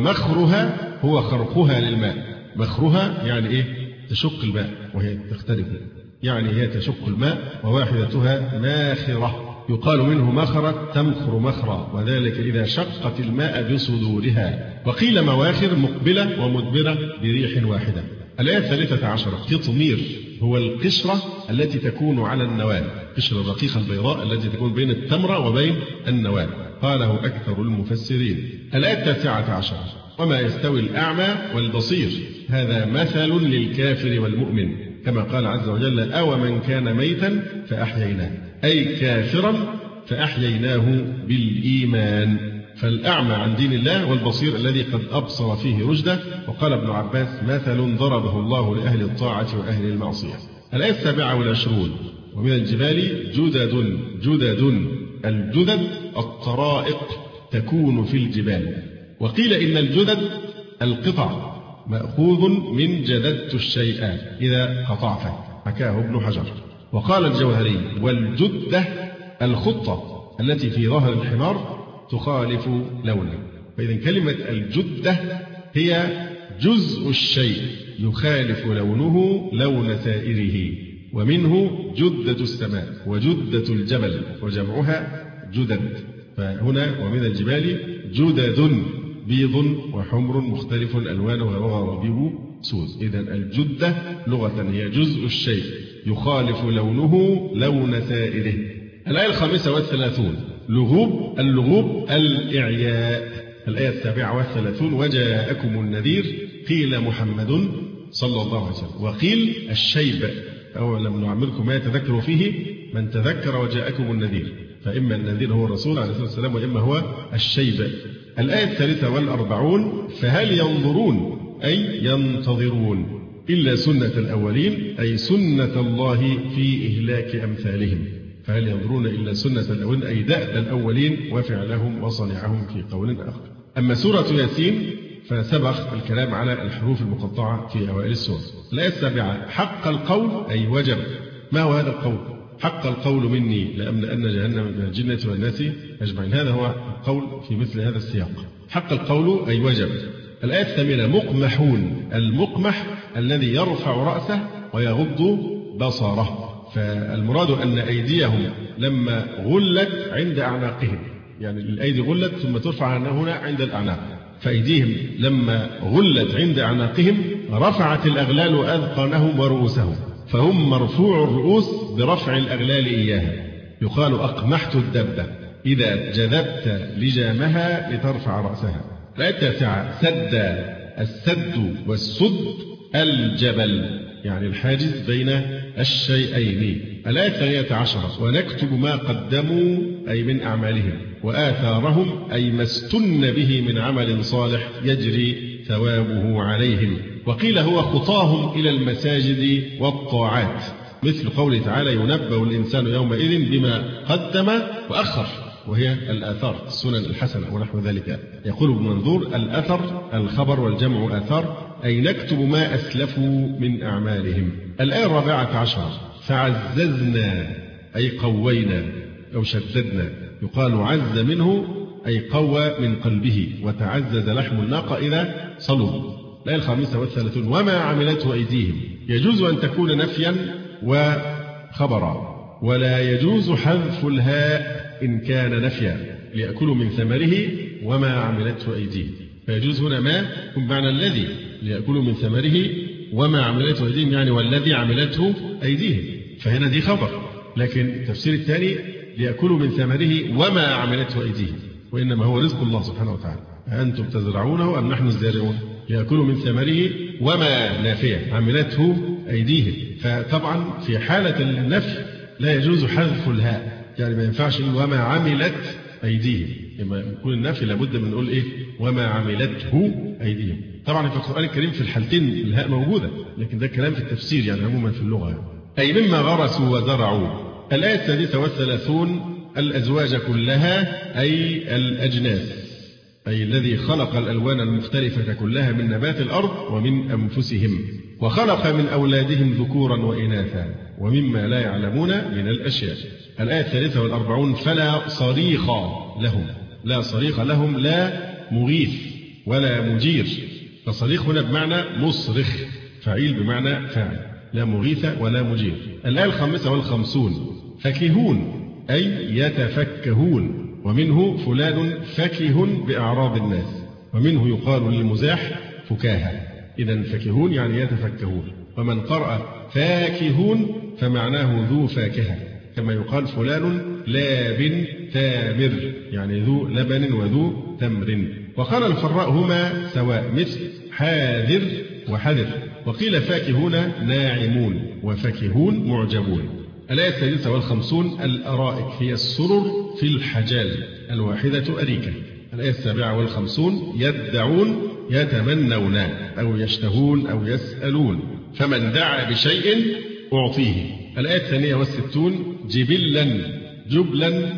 ومخرها هو خرقها للماء. مخرها يعني إيه؟ تشق الماء وهي تختلف، يعني هي تشق الماء وواحدتها ماخرة. يقال منه مخرت تمخر مخرا، وذلك إذا شقت الماء بصدورها. وقيل مواخر مقبلة ومدبرة بريح واحدة. الآية الثالثة عشرة: قطمير هو القشرة التي تكون على النواة، قشرة الرقيقة البيضاء التي تكون بين التمرة وبين النواة، قاله أكثر المفسرين. الآية التاسعة عشرة: وما يستوي الأعمى والبصير، هذا مثل للكافر والمؤمن، كما قال عز وجل: أو من كان ميتا فأحييناه، أي كافرا فأحييناه بالإيمان. فالأعمى عن دين الله، والبصير الذي قد أبصر فيه رشده. وقال ابن عباس: مثل ضربه الله لأهل الطاعة وأهل المعصية. الآية السابعة والعشرون: ومن الجبال جدد جدد. الجدد الطرائق تكون في الجبال. وقيل إن الجدد القطع مأخوذ من جددت الشيء إذا قطعته، حكاه ابن حجر. وقال الجوهري: والجدة الخطة التي في ظهر الحمار تخالف لونه. فإذا كلمة الجدة هي جزء الشيء يخالف لونه لون سائره، ومنه جدة السماء وجدة الجبل وجمعها جدد. فهنا ومن الجبال جدد بيض وحمر مختلف ألوانها وغرابيب سود. إذن الجدة لغة هي جزء الشيء يخالف لونه لون سائره. الآية الخامسة والثلاثون لغوب. اللغوب الإعياء. الآية السابعة والثلاثون وجاءكم النذير قيل محمد صلى الله عليه وسلم وقيل الشيب أولم نعمركم ما يتذكر فيه من تذكر وجاءكم النذير، فإما النذير هو الرسول عليه الصلاة والسلام وإما هو الشيب. الآية الثالثة والأربعون فهل ينظرون أي ينتظرون إلا سنة الأولين أي سنة الله في إهلاك أمثالهم. فهل ينظرون إلا سنة الأولين أي دأب الأولين وفعلهم وصنعهم في قول آخر. أما سورة ياسين فسبق الكلام على الحروف المقطعة في أوائل السور. الآية السابعة حق القول أي وجب. ما هو هذا القول؟ حق القول مني لأملأن جهنم من الجنة والناس أجمعين. هذا هو القول في مثل هذا السياق. حق القول أي وجب. الآية الثامنة مقمحون. المقمح الذي يرفع رأسه ويغض بصره. فالمراد أن أيديهم لما غلت عند أعناقهم، يعني الأيدي غلت ثم ترفع هنا عند الأعناق، فأيديهم لما غلت عند أعناقهم رفعت الأغلال أذقانهم ورؤوسهم، فهم مرفوع الرؤوس برفع الأغلال إياها. يقال أقمحت الدبة إذا جذبت لجامها لترفع رأسها. الآية التاسعة سد. السد والسد الجبل، يعني الحاجز بين الشيئين. الآية الثانية عشرة ونكتب ما قدموا أي من أعمالهم وآثارهم أي ما استن به من عمل صالح يجري ثوابه عليهم. وقيل هو خطاهم إلى المساجد والطاعات، مثل قوله تعالى ينبأ الإنسان يومئذ بما قدم وأخر، وهي الآثار السنن الحسنة ونحو ذلك. يقول ابن منظور الأثر الخبر والجمع آثار أي نكتب ما أسلفوا من أعمالهم. الآية الرابعة عشر فعززنا أي قوينا أو شددنا. يقال عز منه أي قوى من قلبه، وتعزز لحم الناقة إذا صلب. الآية الخامسة والثلاثون وما عملته أيديهم. يجوز أن تكون نفيا وخبرا، ولا يجوز حذف الهاء إن كان نفيا ليأكلوا من ثمره وما عملته أيديهم. فيجوز هنا ما يكون معنى الذي ليأكلوا من ثمره وما عملته أيديهم، يعني والذي عملته أيديهم، فهنا دي خبر. لكن التفسير الثاني ليأكلوا من ثمره وما عملته أيديهم، وإنما هو رزق الله سبحانه وتعالى. أنتم تزرعونه أم نحن الزارعون؟ ليأكلوا من ثمره وما نافية عملته أيديهم. فطبعا في حالة النفي لا يجوز حذف الهاء، يعني ما ينفعش وما عملت أيديهم. لما يكون النفي لابد من نقول إيه وما عملته أيديهم. طبعا في القرآن الكريم في الحالتين الهاء موجودة، لكن ده كلام في التفسير يعني عموما في اللغة يعني. أي مما غرسوا وزرعوا. الآية السادسة والثلاثون الأزواج كلها أي الأجناس، أي الذي خلق الألوان المختلفة كلها من نبات الأرض ومن أنفسهم، وخلق من أولادهم ذكورا وإناثا ومما لا يعلمون من الأشياء. الآية الثالثة والأربعون فلا صريخ لهم. لا صريخ لهم لا مغيث ولا مجير. فصريخ هنا بمعنى مصرخ، فعيل بمعنى فاعل، لا مغيث ولا مجير. الآية الخامسة والخمسون فكهون أي يتفكهون، ومنه فلان فكه بأعراض الناس، ومنه يقال للمزاح فكاهة. إذن فكهون يعني يتفكهون. ومن قرأ فاكهون فمعناه ذو فاكهة، كما يقال فلان لاب تامر يعني ذو لبن وذو تمر. وقال الفراء هما سواء مثل حاذر وحذر. وقيل فاكهون ناعمون وفكهون معجبون. الآية السادسة والخمسون الأرائك هي السرر في الحجال، الواحدة أريكة. الآية السابعة والخمسون يدعون يتمنون أو يشتهون أو يسألون، فمن دعا بشيء أعطيه. الآية الثانية والستون جبلا. جبلا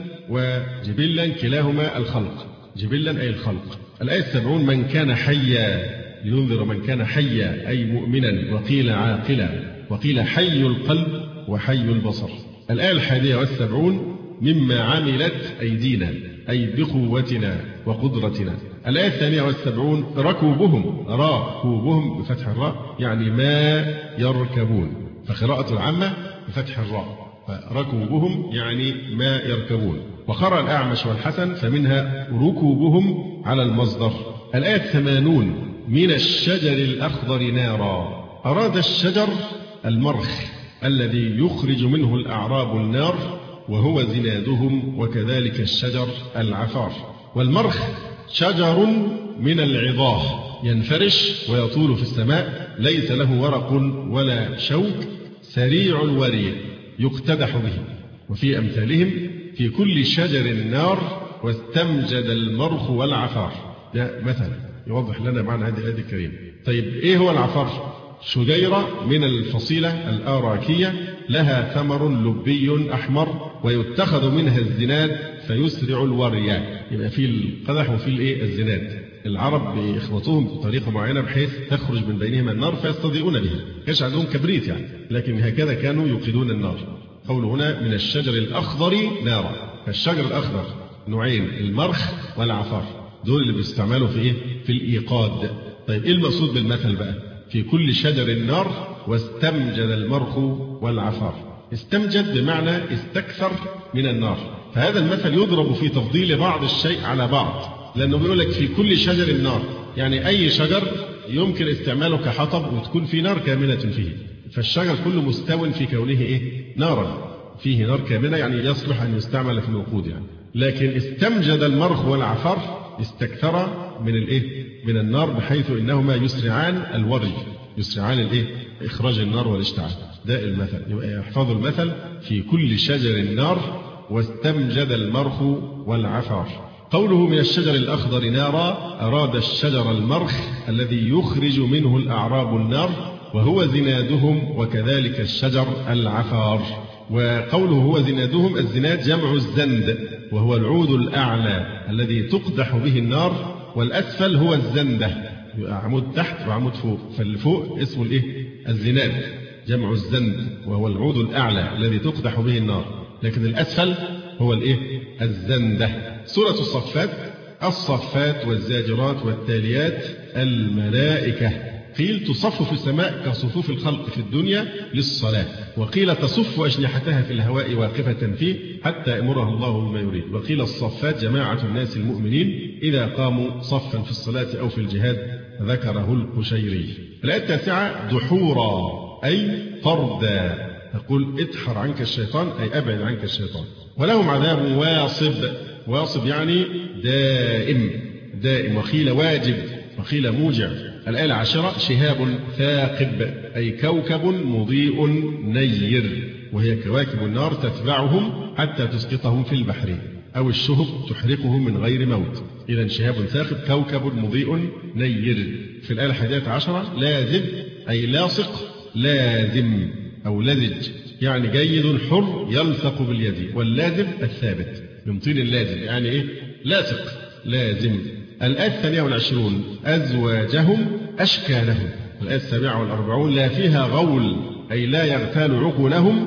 وجبلا كلاهما الخلق، جبلا أي الخلق. الآية السبعون من كان حيا لينذر من كان حيا أي مؤمنا، وقيل عاقلا، وقيل حي القلب وحي البصر. الآية الحادية والسبعون مما عملت أيدينا أي بقوتنا وقدرتنا. الآية الثانية والسبعون ركوبهم. راكوبهم بفتح الراء يعني ما يركبون، فقراءة العامة بفتح الراء، فركوبهم يعني ما يركبون. وقرأ الأعمش والحسن فمنها ركوبهم على المصدر. الآية الثمانون من الشجر الأخضر نارا. أراد الشجر المرخ الذي يخرج منه الأعراب النار وهو زنادهم وكذلك الشجر العفار. والمرخ شجر من العظاه ينفرش ويطول في السماء، ليس له ورق ولا شوك، سريع الوري يقتدح به. وفي أمثالهم في كل شجر نار واستمجد المرخ والعفار. ده مثلا يوضح لنا معنى هذه الآية الكريمة. طيب إيه هو العفار؟ شجيرة من الفصيلة الآراكية لها ثمر لبي أحمر ويتخذ منها الزناد فيسرع الوري. يبقى في القدح وفي الإيه الزناد. العرب بيخلطوهم بطريقة معينة بحيث تخرج من بينهما النار فيستضيئون بها. كانش عندهم كبريت يعني، لكن هكذا كانوا يوقدون النار. قول هنا من الشجر الأخضر نارا. فالشجر الأخضر نوعين، المرخ والعفار، دول اللي بيستعملوا في إيه؟ في الإيقاد. طيب إيه المقصود بالمثل بقى؟ في كل شجر النار واستمجد المرخ والعفار. استمجد بمعنى استكثر من النار. فهذا المثل يضرب في تفضيل بعض الشيء على بعض، لأنه بيقول لك في كل شجر النار، يعني أي شجر يمكن استعماله كحطب وتكون في نار كامنة فيه. فالشجر كله مستو في كونه إيه؟ نارا، فيه نار كامنة، يعني يصلح أن يستعمل في الوقود يعني. لكن استمجد المرخ والعفار استكثر من الإيه؟ من النار، بحيث إنهما يسرعان الوري، يسرعان الإيه؟ إخراج النار والاشتعال. ده المثل. يبقى يحفظ المثل في كل شجر النار واستمجد المرخ والعفار. قوله من الشجر الأخضر نارا أراد الشجر المرخ الذي يخرج منه الأعراب النار وهو زنادهم وكذلك الشجر العفار. وقوله هو زنادهم، الزناد جمع الزند وهو العود الأعلى الذي تقدح به النار، والأسفل هو الزندة، يبقى عمود تحت وعمود فوق، فاللي فوق اسمه الإيه؟ الزناد، جمع الزند وهو العود الأعلى الذي تقدح به النار، لكن الأسفل هو الإيه؟ الزندة. سورة الصفات. الصفات والزاجرات والتاليات الملائكة. قيل تصف في السماء كصفوف الخلق في الدنيا للصلاة، وقيل تصف أجنحتها في الهواء واقفة فيه حتى يأمرها الله بما يريد، وقيل الصفات جماعة الناس المؤمنين إذا قاموا صفا في الصلاة أو في الجهاد، ذكره القشيري. الآية التاسعة دحورا أي طردا، تقول ادحر عنك الشيطان أي أبعد عنك الشيطان. ولهم عذاب واصب، واصب يعني دائم دائم، وقيل واجب وقيل موجع. الآية العاشرة شهاب ثاقب أي كوكب مضيء نير، وهي كواكب النار تتبعهم حتى تسقطهم في البحر، أو الشهب تحرقهم من غير موت. إذا شهاب ثاقب كوكب مضيء نير. في الآية الحادية عشرة لازب أي لاصق لازم أو لزج، يعني جيد حر يلصق باليد، واللازم الثابت من طين اللازم، يعني إيه؟ لاصق لازم. الآية الثانية والعشرون أزواجهم أشكالهم. الآية السابعة والأربعون لا فيها غول أي لا يغتال عقولهم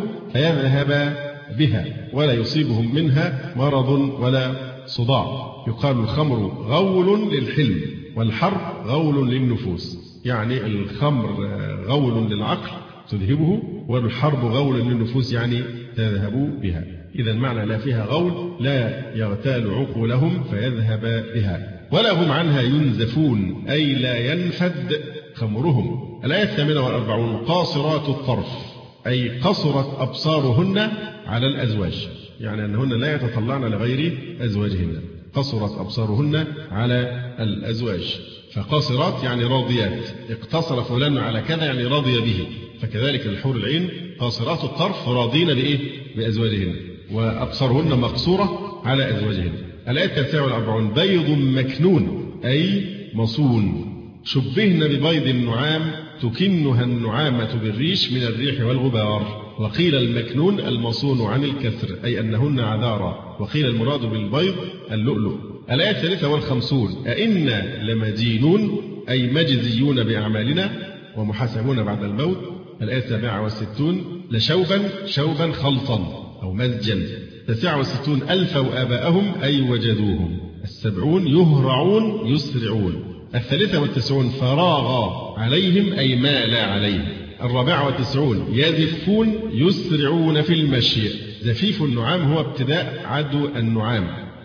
فيذهب بها ولا يصيبهم منها مرض ولا صداع. يقال الخمر غول للحلم والحر غول للنفوس، يعني الخمر غول للعقل تذهبه، والحرب غول للنفوس يعني تذهب بها. إذا معنى لا فيها غول لا يغتال عقولهم فيذهب بها. ولا هم عنها ينزفون أي لا ينفد خمرهم. الآية الثامنة والأربعون قاصرات الطرف أي قصرت أبصارهن على الأزواج، يعني أنهن لا يتطلعن لغير أزواجهن. قصرت أبصارهن على الأزواج، فقاصرات يعني راضيات، اقتصر فلان على كذا يعني راضي به، فكذلك الحور العين قاصرات الطرف راضين بإيه؟ بأزواجهن، وأبصارهن مقصورة على أزواجهن. الآية التاسعة والأربعون بيض مكنون أي مصون. شبهن ببيض النعام تكنها النعامة بالريش من الريح والغبار. وقيل المكنون المصون عن الكسر أي أنهن عذارى، وقيل المراد بالبيض اللؤلؤ. الآية الثالثة والخمسون أئنا لمدينون أي مجزيون بأعمالنا ومحاسبون بعد الموت. الآية السابعة والستون لشوبا شوبا خلطا أو مزجا. التاسعة والستون ألفوا آباءهم أي وجدوهم. السبعون يهرعون يسرعون. الثالثة والتسعون فراغ عليهم أي مال عليهم. الرابعة والتسعون يزفون يسرعون في المشي. زفيف النعام هو ابتداء عدو النعام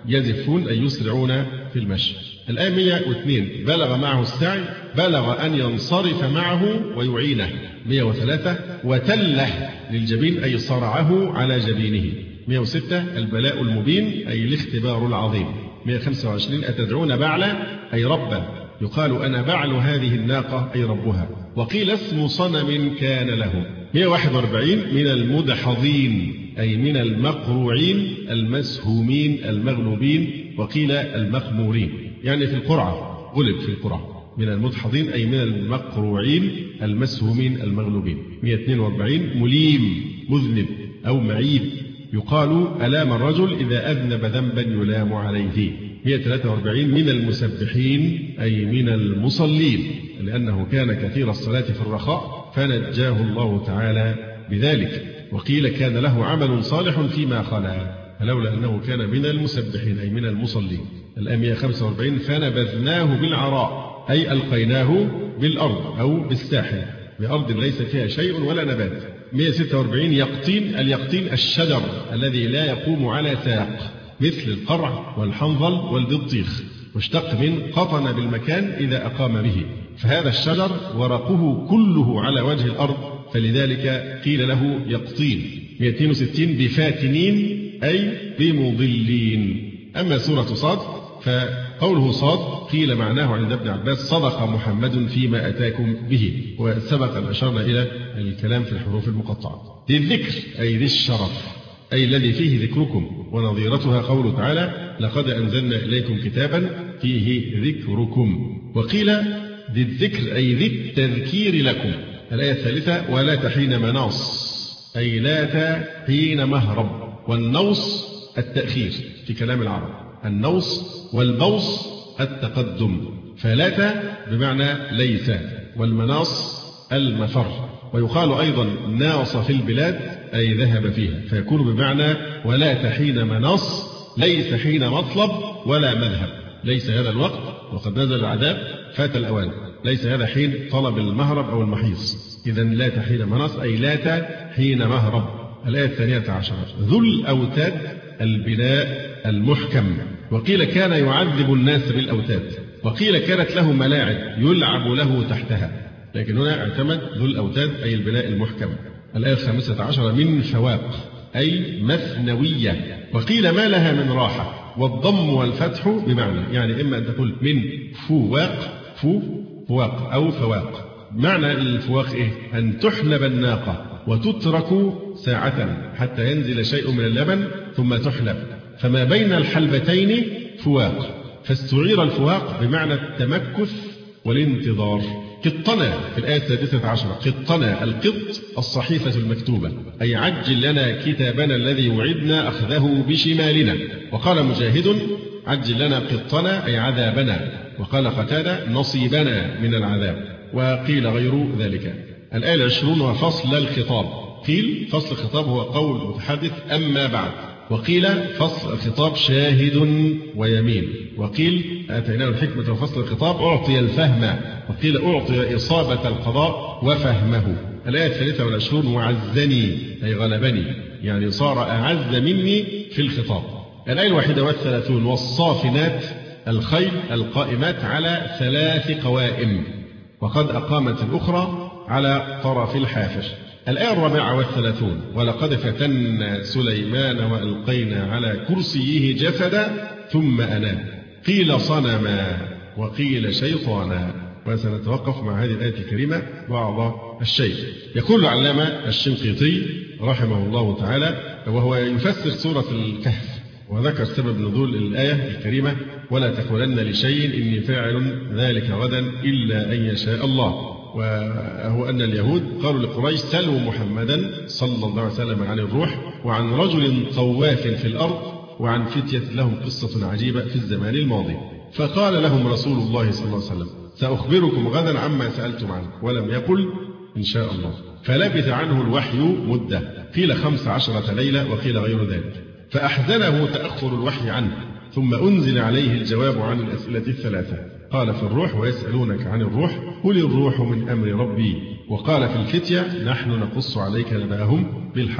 يزفون أي يسرعون في المشي. الآية مئة واثنين بلغ معه السعي، بلغ أن ينصرف معه ويعينه. مئة وثلاثة وتله للجبين أي صرعه على جبينه. مئة وستة البلاء المبين أي الاختبار العظيم. مئة وخمسة وعشرين أتدعون بعلا أي ربا، يقال أنا بعل هذه الناقة أي ربها، وقيل اسم صنم كان له. مئة وواحد وأربعين من المدحضين أي من المقروعين المسهومين المغلوبين، وقيل المخمورين يعني في القرعة، غلب في القرعة. من المدحضين أي من المقروعين المسهومين المغلوبين. مئة واثنين وأربعين مليم مذنب أو معيب، يقال ألام الرجل إذا أذنب ذنبا يلام عليه. مئة وثلاثة وأربعين من المسبحين أي من المصلين، لأنه كان كثير الصلاة في الرخاء فنجاه الله تعالى بذلك. وقيل كان له عمل صالح فيما خلا، فلولا أنه كان من المسبحين أي من المصلين. الآية مئة وخمسة وأربعين فنبذناه بالعراء أي ألقيناه بالأرض أو بالساحل، بأرض ليس فيها شيء ولا نبات. مئة وستة وأربعين يقطين، اليقطين الشجر الذي لا يقوم على ساق، مثل القرع والحنظل والبطيخ، مشتق من قطن بالمكان إذا أقام به، فهذا الشجر ورقه كله على وجه الأرض، فلذلك قيل له يقطين. مئة واثنين وستين بفاتنين أي بمضلين. أما سورة صاد فقوله صاد قيل معناه عند ابن عباس صدق محمد فيما أتاكم به، وسبق أن أشرنا إلى الكلام في الحروف المقطعة. ذي الذكر أي ذي الشرف أي الذي فيه ذكركم، ونظيرتها قوله تعالى لقد أنزلنا إليكم كتابا فيه ذكركم. وقيل ذي الذكر أي ذي التذكير لكم. الآية الثالثة ولا تحين مناص أي لا حين مهرب، والنوص التأخير في كلام العرب، النوص والبوص التقدم، فلات بمعنى ليس، والمناص المفر. ويقال أيضا ناص في البلاد أي ذهب فيها، فيكون بمعنى ولا حين مناص ليس حين مطلب ولا مذهب، ليس هذا الوقت وقد نزل العذاب فات الأوان، ليس هذا حين طلب المهرب أو المحيص. إذا لا حين مناص أي لا حين مهرب. الآية الثانية عشرة ذو الأوتاد البناء المحكم. وقيل كان يعذب الناس بالأوتاد، وقيل كانت له ملاعب يلعب له تحتها، لكن هنا اعتمد ذو الأوتاد أي البناء المحكم. الآية الخامسة عشرة من فواق أي مثنوية. وقيل ما لها من راحة، والضم والفتح بمعنى، يعني إما أن تقول من فواق فو فواق أو فواق. معنى الفواق إيه؟ أن تحلب الناقة وتترك ساعة حتى ينزل شيء من اللبن ثم تحلب، فما بين الحلبتين فواق، فاستعير الفواق بمعنى التمكث والانتظار. قطنا في الآية السادسة عشرة قطنا القط الصحيفة المكتوبة أي عجل لنا كتابنا الذي وعدنا أخذه بشمالنا. وقال مجاهد عجل لنا قطنا أي عذابنا، وقال قتادة نصيبنا من العذاب، وقيل غير ذلك. الآية العشرون وفصل الخطاب. قيل فصل الخطاب هو قول المتحدث أما بعد، وقيل فصل الخطاب شاهد ويمين، وقيل آتيناه الحكمة وفصل الخطاب أعطي الفهم، وقيل أعطي إصابة القضاء وفهمه. الآية الثالثة والعشرون وعزني أي غلبني، يعني صار أعز مني في الخطاب. الآية الواحدة والثلاثون والصافنات الخيل القائمات على ثلاث قوائم، وقد أقامت الأخرى على طرف الحافر. الآية الرابعة والثلاثون ولقد فتنا سليمان وألقينا على كرسيه جسدا ثم أناب. قيل صنما وقيل شيطانا. وسنتوقف مع هذه الآية الكريمة بعض الشيء. يقول العلامة الشنقيطي رحمه الله تعالى وهو يفسر سورة الكهف، وذكر سبب نزول الآية الكريمة ولا تقولن لشيء إني فاعل ذلك غدا إلا أن يشاء الله، وهو أن اليهود قالوا لقريش سلوا محمدا صلى الله عليه وسلم عن الروح وعن رجل طواف في الأرض وعن فتية لهم قصة عجيبة في الزمان الماضي، فقال لهم رسول الله صلى الله عليه وسلم سأخبركم غدا عما سألتم عنه، ولم يقل إن شاء الله، فلبث عنه الوحي مدة، قيل خمس عشرة ليلة وقيل غير ذلك، فأحزنه تأخر الوحي عنه، ثم أنزل عليه الجواب عن الأسئلة الثلاثة. قال في الروح ويسألونك عن الروح قل الروح من أمر ربي، وقال في الفتية نحن نقص عليك نبأهم بالحق.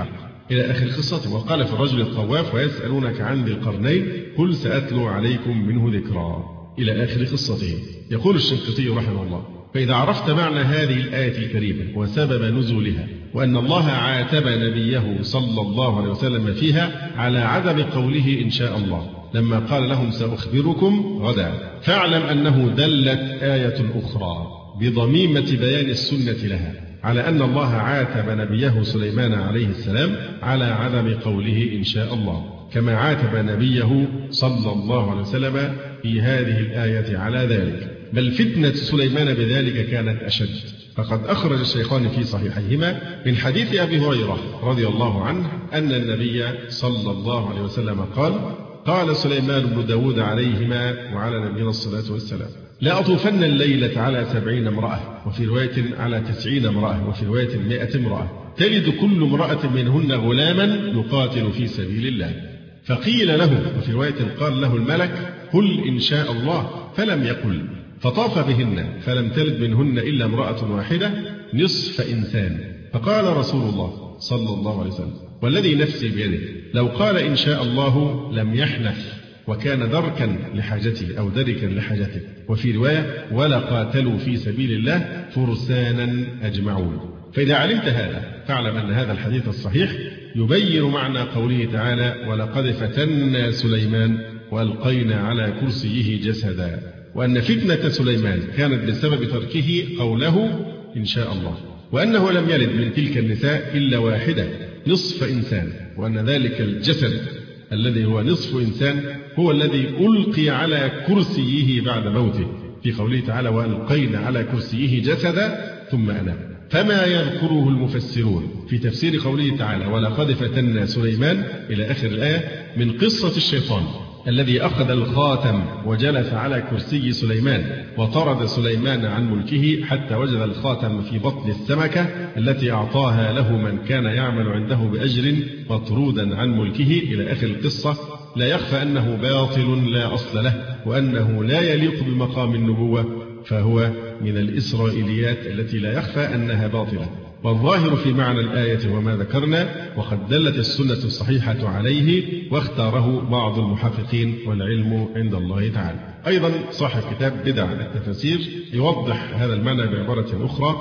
إلى آخر قصته. وقال في الرجل الطواف ويسألونك عن ذي القرنين قل سأتلو عليكم منه ذكرا إلى آخر قصته. يقول الشنقيطي رحمه الله: فإذا عرفت معنى هذه الآية الكريمة وسبب نزولها وأن الله عاتب نبيه صلى الله عليه وسلم فيها على عدم قوله إن شاء الله لما قال لهم سأخبركم غدا، فاعلم أنه دلت آية أخرى بضميمة بيان السنة لها على أن الله عاتب نبيه سليمان عليه السلام على عدم قوله إن شاء الله، كما عاتب نبيه صلى الله عليه وسلم في هذه الآية على ذلك. بل فتنة سليمان بذلك كانت أشد، فقد أخرج الشيخان في صحيحيهما من حديث أبي هريرة رضي الله عنه أن النبي صلى الله عليه وسلم قال: قال سليمان بن داود عليهما وعلى نبينا الصلاة والسلام: لا أطوفن الليلة على سبعين امرأة، وفي رواية على تسعين امرأة، وفي رواية مائة امرأة، تلد كل امرأة منهن غلاما يقاتل في سبيل الله. فقيل له، وفي رواية قال له الملك: قل إن شاء الله، فلم يقل، فطاف بهن فلم تلد منهن إلا امرأة واحدة نصف إنسان. فقال رسول الله صلى الله عليه وسلم: والذي نفسي بيده لو قال إن شاء الله لم يحنث، وكان دركا لحاجته أو دركا لحاجته. وفي رواية: ولا قاتلوا في سبيل الله فرسانا أجمعون. فإذا علمت هذا فاعلم أن هذا الحديث الصحيح يبين معنى قوله تعالى: ولقد فتنا سليمان وألقينا على كرسيه جسدا، وأن فتنة سليمان كانت بسبب تركه قوله إن شاء الله، وأنه لم يلد من تلك النساء إلا واحدة نصف إنسان، وأن ذلك الجسد الذي هو نصف إنسان هو الذي ألقي على كرسيه بعد موته، في قوله تعالى: وألقينا على كرسيه جسدا ثم أنام. فما يذكره المفسرون في تفسير قوله تعالى: ولقد فتنا سليمان إلى آخر الآية من قصة الشيطان الذي أخذ الخاتم وجلس على كرسي سليمان وطرد سليمان عن ملكه حتى وجد الخاتم في بطن السمكة التي أعطاها له من كان يعمل عنده بأجر مطرودا عن ملكه إلى آخر القصة، لا يخفى أنه باطل لا أصل له، وأنه لا يليق بمقام النبوة، فهو من الإسرائيليات التي لا يخفى أنها باطلة. والظاهر في معنى الآية وما ذكرنا، وقد دلت السنة الصحيحة عليه واختاره بعض المحققين، والعلم عند الله تعالى. أيضا صاحب كتاب بدع التفاسير يوضح هذا المعنى بعبارة أخرى،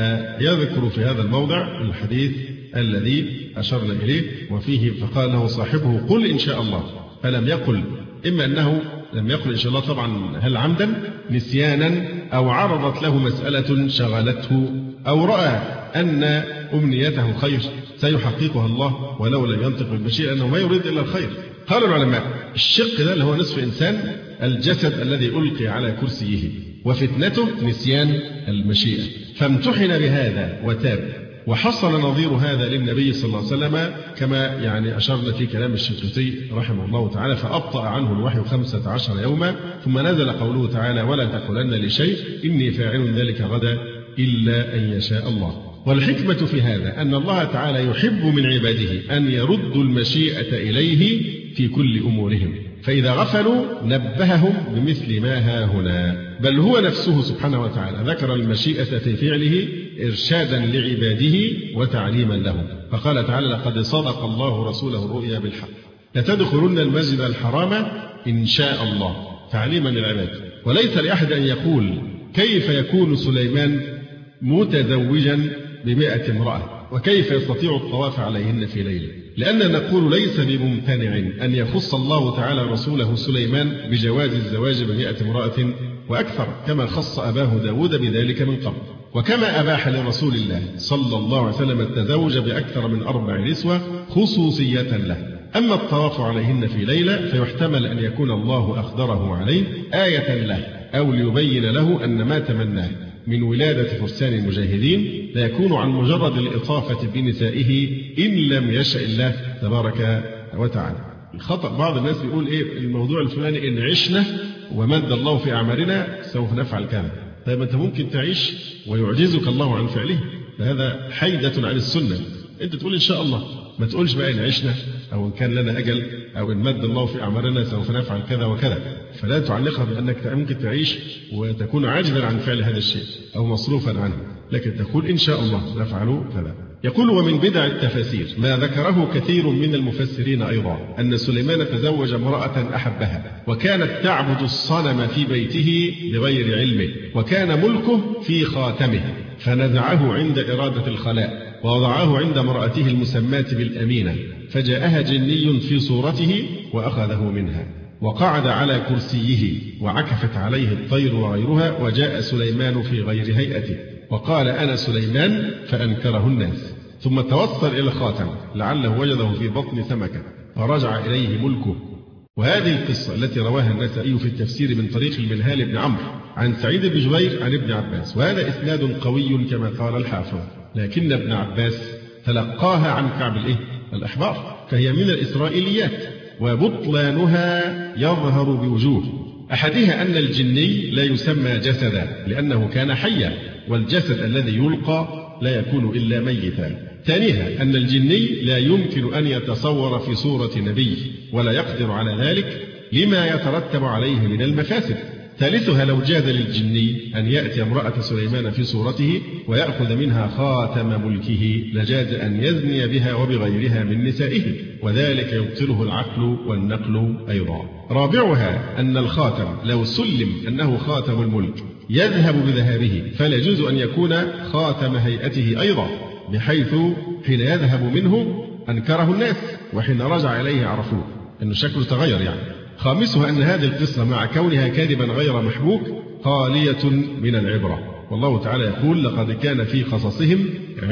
فيذكر في هذا الموضع الحديث الذي أشرنا إليه وفيه فقال له صاحبه: قل إن شاء الله، فلم يقل، إما أنه لم يقل إن شاء الله طبعا هل عمدا نسيانا، أو عرضت له مسألة شغلته، أو رأى أن أمنيته خير سيحققها الله ولو لم ينطق بالبشير، أنه ما يريد إلا الخير. قال العلماء: الشق ده اللي هو نصف إنسان الجسد الذي ألقي على كرسيه، وفتنته نسيان المشيئة، فامتحن بهذا وتاب. وحصل نظير هذا للنبي صلى الله عليه وسلم كما يعني أشرنا في كلام الشنقيطي رحمه الله تعالى، فأبطأ عنه الوحي خمسة عشر يوما، ثم نزل قوله تعالى: ولا تقولن لشيء إني فاعل ذلك غدا إلا أن يشاء الله. والحكمة في هذا أن الله تعالى يحب من عباده أن يردوا المشيئة إليه في كل أمورهم، فإذا غفلوا نبههم بمثل ما ها هنا، بل هو نفسه سبحانه وتعالى ذكر المشيئة في فعله إرشادا لعباده وتعليما لهم، فقال تعالى: لقد صدق الله رسوله الرؤيا بالحق لتدخلن المسجد الحرام إن شاء الله، تعليما للعباد. وليس لأحد أن يقول كيف يكون سليمان متزوجا بمائة امرأة وكيف يستطيع الطواف عليهن في ليلة، لأننا نقول ليس بممتنع أن يخص الله تعالى رسوله سليمان بجواز الزواج بمائة امرأة وأكثر، كما خص أباه داود بذلك من قبل، وكما أباح لرسول الله صلى الله عليه وسلم التزوج بأكثر من أربع نسوة خصوصية له. أما الطواف عليهن في ليلة فيحتمل أن يكون الله أقدره عليه آية له، أو ليبين له أن ما تمناه من ولادة فرسان المجاهدين لا يكون عن مجرد الإطافة بنسائه إن لم يشأ الله تبارك وتعالى. الخطأ بعض الناس يقول إيه الموضوع الفلاني إن عشنا ومد الله في أعمارنا سوف نفعل كذا. طيب أنت ممكن تعيش ويعجزك الله عن فعله، فهذا حيدة عن السنة. أنت تقول إن شاء الله، ما تقولش بقى إن عشنا أو إن كان لنا أجل أو إن مد الله في أعمارنا سوف نفعل كذا وكذا، فلا تعلقها بأنك ممكن تعيش وتكون عاجزا عن فعل هذا الشيء أو مصروفا عنه، لكن تقول إن شاء الله نفعل كذا. يقول: ومن بدع التفاسير ما ذكره كثير من المفسرين أيضا أن سليمان تزوج امرأة أحبها، وكانت تعبد الصنم في بيته بغير علمه، وكان ملكه في خاتمه، فنزعه عند إرادة الخلاء ووضعه عند امرأته المسماة بالأمينة، فجاءها جني في صورته وأخذه منها، وقعد على كرسيه وعكفت عليه الطير وغيرها، وجاء سليمان في غير هيئته وقال: أنا سليمان، فأنكره الناس، ثم توصل إلى الخاتم لعله وجده في بطن سمكة فرجع إليه ملكه. وهذه القصة التي رواها النسائي في التفسير من طريق المنهال بن عمرو عن سعيد بن جبير عن ابن عباس، وهذا إسناد قوي كما قال الحافظ، لكن ابن عباس تلقاها عن كعب الإيه؟ الأحبار، فهي من الإسرائيليات، وبطلانها يظهر بوجوه. أحدها أن الجني لا يسمى جسدا لأنه كان حيا، والجسد الذي يلقى لا يكون إلا ميتا. ثانيها أن الجني لا يمكن أن يتصور في صورة نبي ولا يقدر على ذلك لما يترتب عليه من المفاسد. ثالثها لو جاز للجني أن يأتي امرأة سليمان في صورته ويأخذ منها خاتم ملكه لجاز أن يزني بها وبغيرها من نسائه، وذلك يبطله العقل والنقل أيضا. رابعها أن الخاتم لو سلم أنه خاتم الملك يذهب بذهابه، فلا يجوز أن يكون خاتم هيئته أيضا، بحيث حين يذهب منه أنكره الناس، وحين رجع إليه عرفوه أنه شكله تغير يعني. خامسها أن هذه القصة مع كونها كاذبا غير محبوك خالية من العبرة، والله تعالى يقول: لقد كان في قصصهم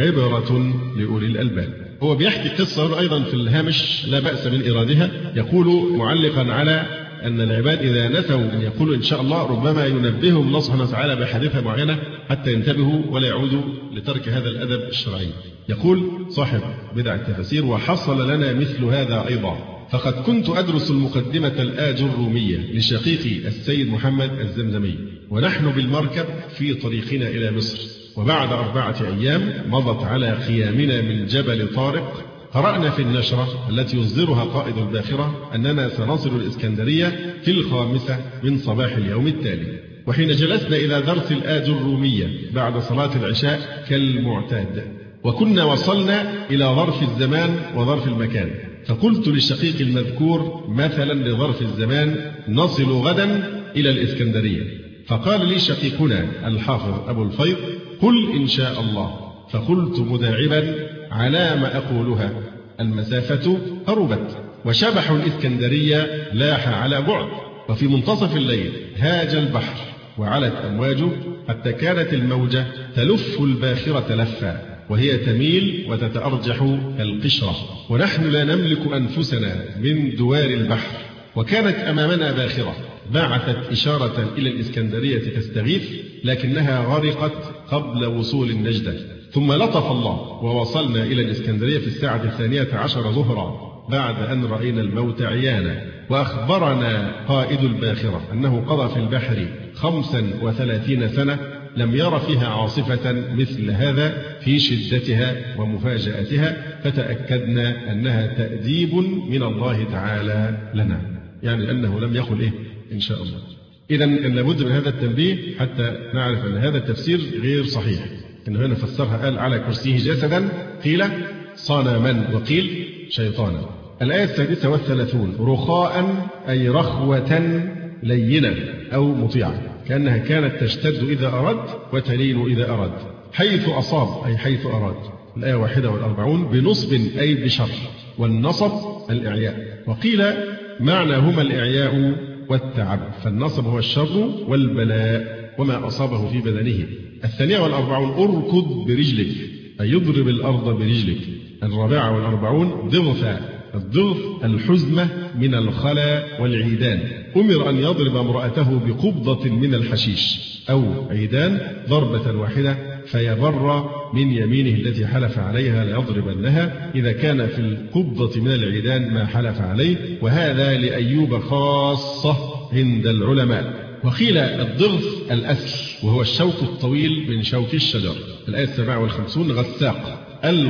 عبرة لأولي الألباب. هو بيحكي قصة أيضا في الهامش لا بأس من إرادها، يقول معلقا على أن العباد إذا نسوا أن يقولوا إن شاء الله ربما ينبههم الله سبحانه وتعالى بحادثة معينة حتى ينتبهوا ولا يعودوا لترك هذا الأدب الشرعي. يقول صاحب بدع التفاسير: وحصل لنا مثل هذا أيضا، فقد كنت أدرس المقدمة الآج الرومية لشقيقي السيد محمد الزمزمي ونحن بالمركب في طريقنا إلى مصر، وبعد أربعة أيام مضت على خيامنا من جبل طارق قرأنا في النشرة التي يصدرها قائد الباخرة أننا سنصل الإسكندرية في الخامسة من صباح اليوم التالي. وحين جلسنا إلى درس الآج الرومية بعد صلاة العشاء كالمعتاد، وكنا وصلنا إلى ظرف الزمان وظرف المكان، فقلت للشقيق المذكور مثلا لظرف الزمان: نصل غدا إلى الإسكندرية. فقال لي شقيقنا الحافظ أبو الفيض: قل إن شاء الله. فقلت مداعبا على ما أقولها: المسافة قربت، وشبح الإسكندرية لاح على بعد، وفي منتصف الليل هاج البحر وعلت أمواجه حتى كانت الموجة تلف الباخرة لفا، وهي تميل وتتأرجح كالقشرة، ونحن لا نملك أنفسنا من دوار البحر، وكانت أمامنا باخرة بعثت إشارة إلى الإسكندرية تستغيث، لكنها غرقت قبل وصول النجدة، ثم لطف الله ووصلنا إلى الإسكندرية في الساعة الثانية عشر ظهرا بعد أن رأينا الموت عيانا. وأخبرنا قائد الباخرة أنه قضى في البحر خمسا وثلاثين سنة لم ير فيها عاصفة مثل هذا في شدتها ومفاجأتها، فتأكدنا أنها تأديب من الله تعالى لنا، يعني أنه لم يقل إيه إن شاء الله. إذن لابد من هذا التنبيه حتى نعرف أن هذا التفسير غير صحيح. إنه هنا فسرها قال: على كرسيه جسدا، قيل صنما، وقيل شيطانا. الآية السادسة والثلاثون: رخاء أي رخوة لينة أو مطيعة، كأنها كانت تشتد إذا أراد وتلين إذا أراد، حيث أصاب أي حيث أراد. الآية واحدة والأربعون: بنصب أي بشر، والنصب الإعياء. وقيل معناهما الإعياء والتعب، فالنصب هو الشر والبلاء وما أصابه في بدنه. الثانية والأربعون: أركض برجلك أي يضرب الأرض برجلك. الرابعة والأربعون: ضغثا، الضغث الحزمة من الخلا والعيدان، أمر أن يضرب امرأته بقبضة من الحشيش أو عيدان ضربة واحدة فيبر من يمينه التي حلف عليها ليضربنها إذا كان في القبضة من العيدان ما حلف عليه، وهذا لأيوب خاصة عند العلماء. وقيل الضغث الأسل وهو الشوك الطويل من شوك الشجر. الآية السابعة والخمسون: غساق،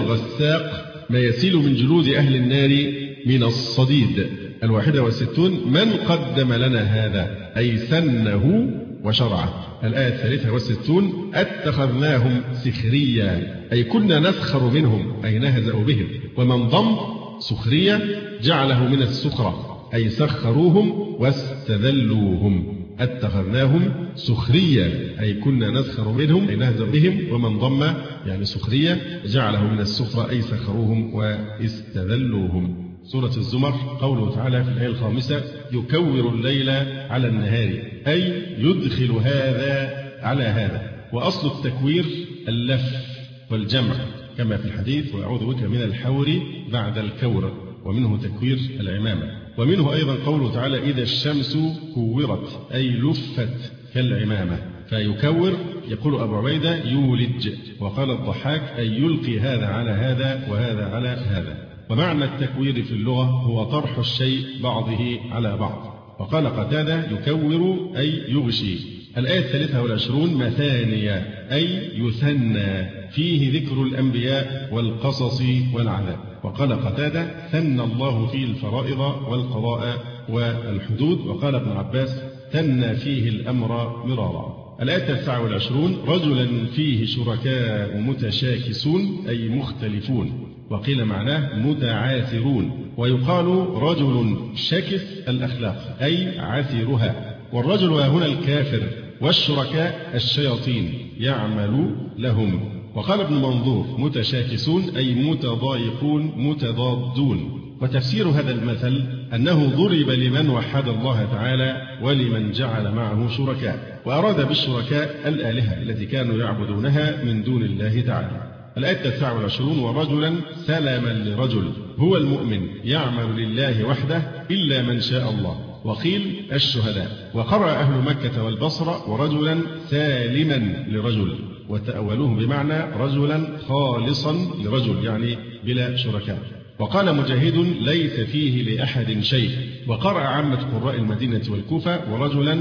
الغساق ما يسيل من جلود أهل النار من الصديد. الواحدة والستون: من قدم لنا هذا أي سنه وشرعه. الآية الثالثة والستون اتخذناهم سخريا أي كنا نسخر منهم أي نهزأ بهم. ومن ضم سخرية جعله من السخرة أي سخروهم واستذلوهم. اتخذناهم سخريا أي كنا نسخر منهم أي نهزأ بهم. ومن ضم يعني سخرية جعله من السخرة أي سخروهم واستذلوهم. سورة الزمر قوله تعالى في الآية الخامسة يكور الليل على النهار أي يدخل هذا على هذا. وأصل التكوير اللف والجمع كما في الحديث وأعوذ بك من الحور بعد الكور، ومنه تكوير العمامة. ومنه أيضا قوله تعالى إذا الشمس كورت أي لفت كالعمامة. فيكور يقول أبو عبيدة يولج، وقال الضحاك أي يلقي هذا على هذا وهذا على هذا. ومعنى التكوير في اللغة هو طرح الشيء بعضه على بعض. وقال قتادة يكور أي يغشي. الآية الثالثة والعشرون مثانية أي يثنى فيه ذكر الأنبياء والقصص والعذاب. وقال قتادة ثنى الله فيه الفرائض والقضاء والحدود. وقال ابن عباس ثنى فيه الأمر مرارا. الآية التاسعة والعشرون رجلا فيه شركاء متشاكسون أي مختلفون. وقيل معناه متعاثرون. ويقال رجل شكس الأخلاق أي عثرها. والرجل هنا الكافر والشركاء الشياطين يعمل لهم. وقال ابن منظور متشاكسون أي متضايقون متضادون. وتفسير هذا المثل أنه ضرب لمن وحد الله تعالى ولمن جعل معه شركاء، وأراد بالشركاء الآلهة التي كانوا يعبدونها من دون الله تعالى. الآية التاسعة والعشرون ورجلا سلما لرجل هو المؤمن يعمل لله وحده إلا من شاء الله. وقيل الشهداء. وقرأ أهل مكة والبصرة ورجلا سالما لرجل، وتأولوه بمعنى رجلا خالصا لرجل يعني بلا شركاء. وقال مجاهد ليس فيه لأحد شيء. وقرأ عامة قراء المدينة والكوفة ورجلا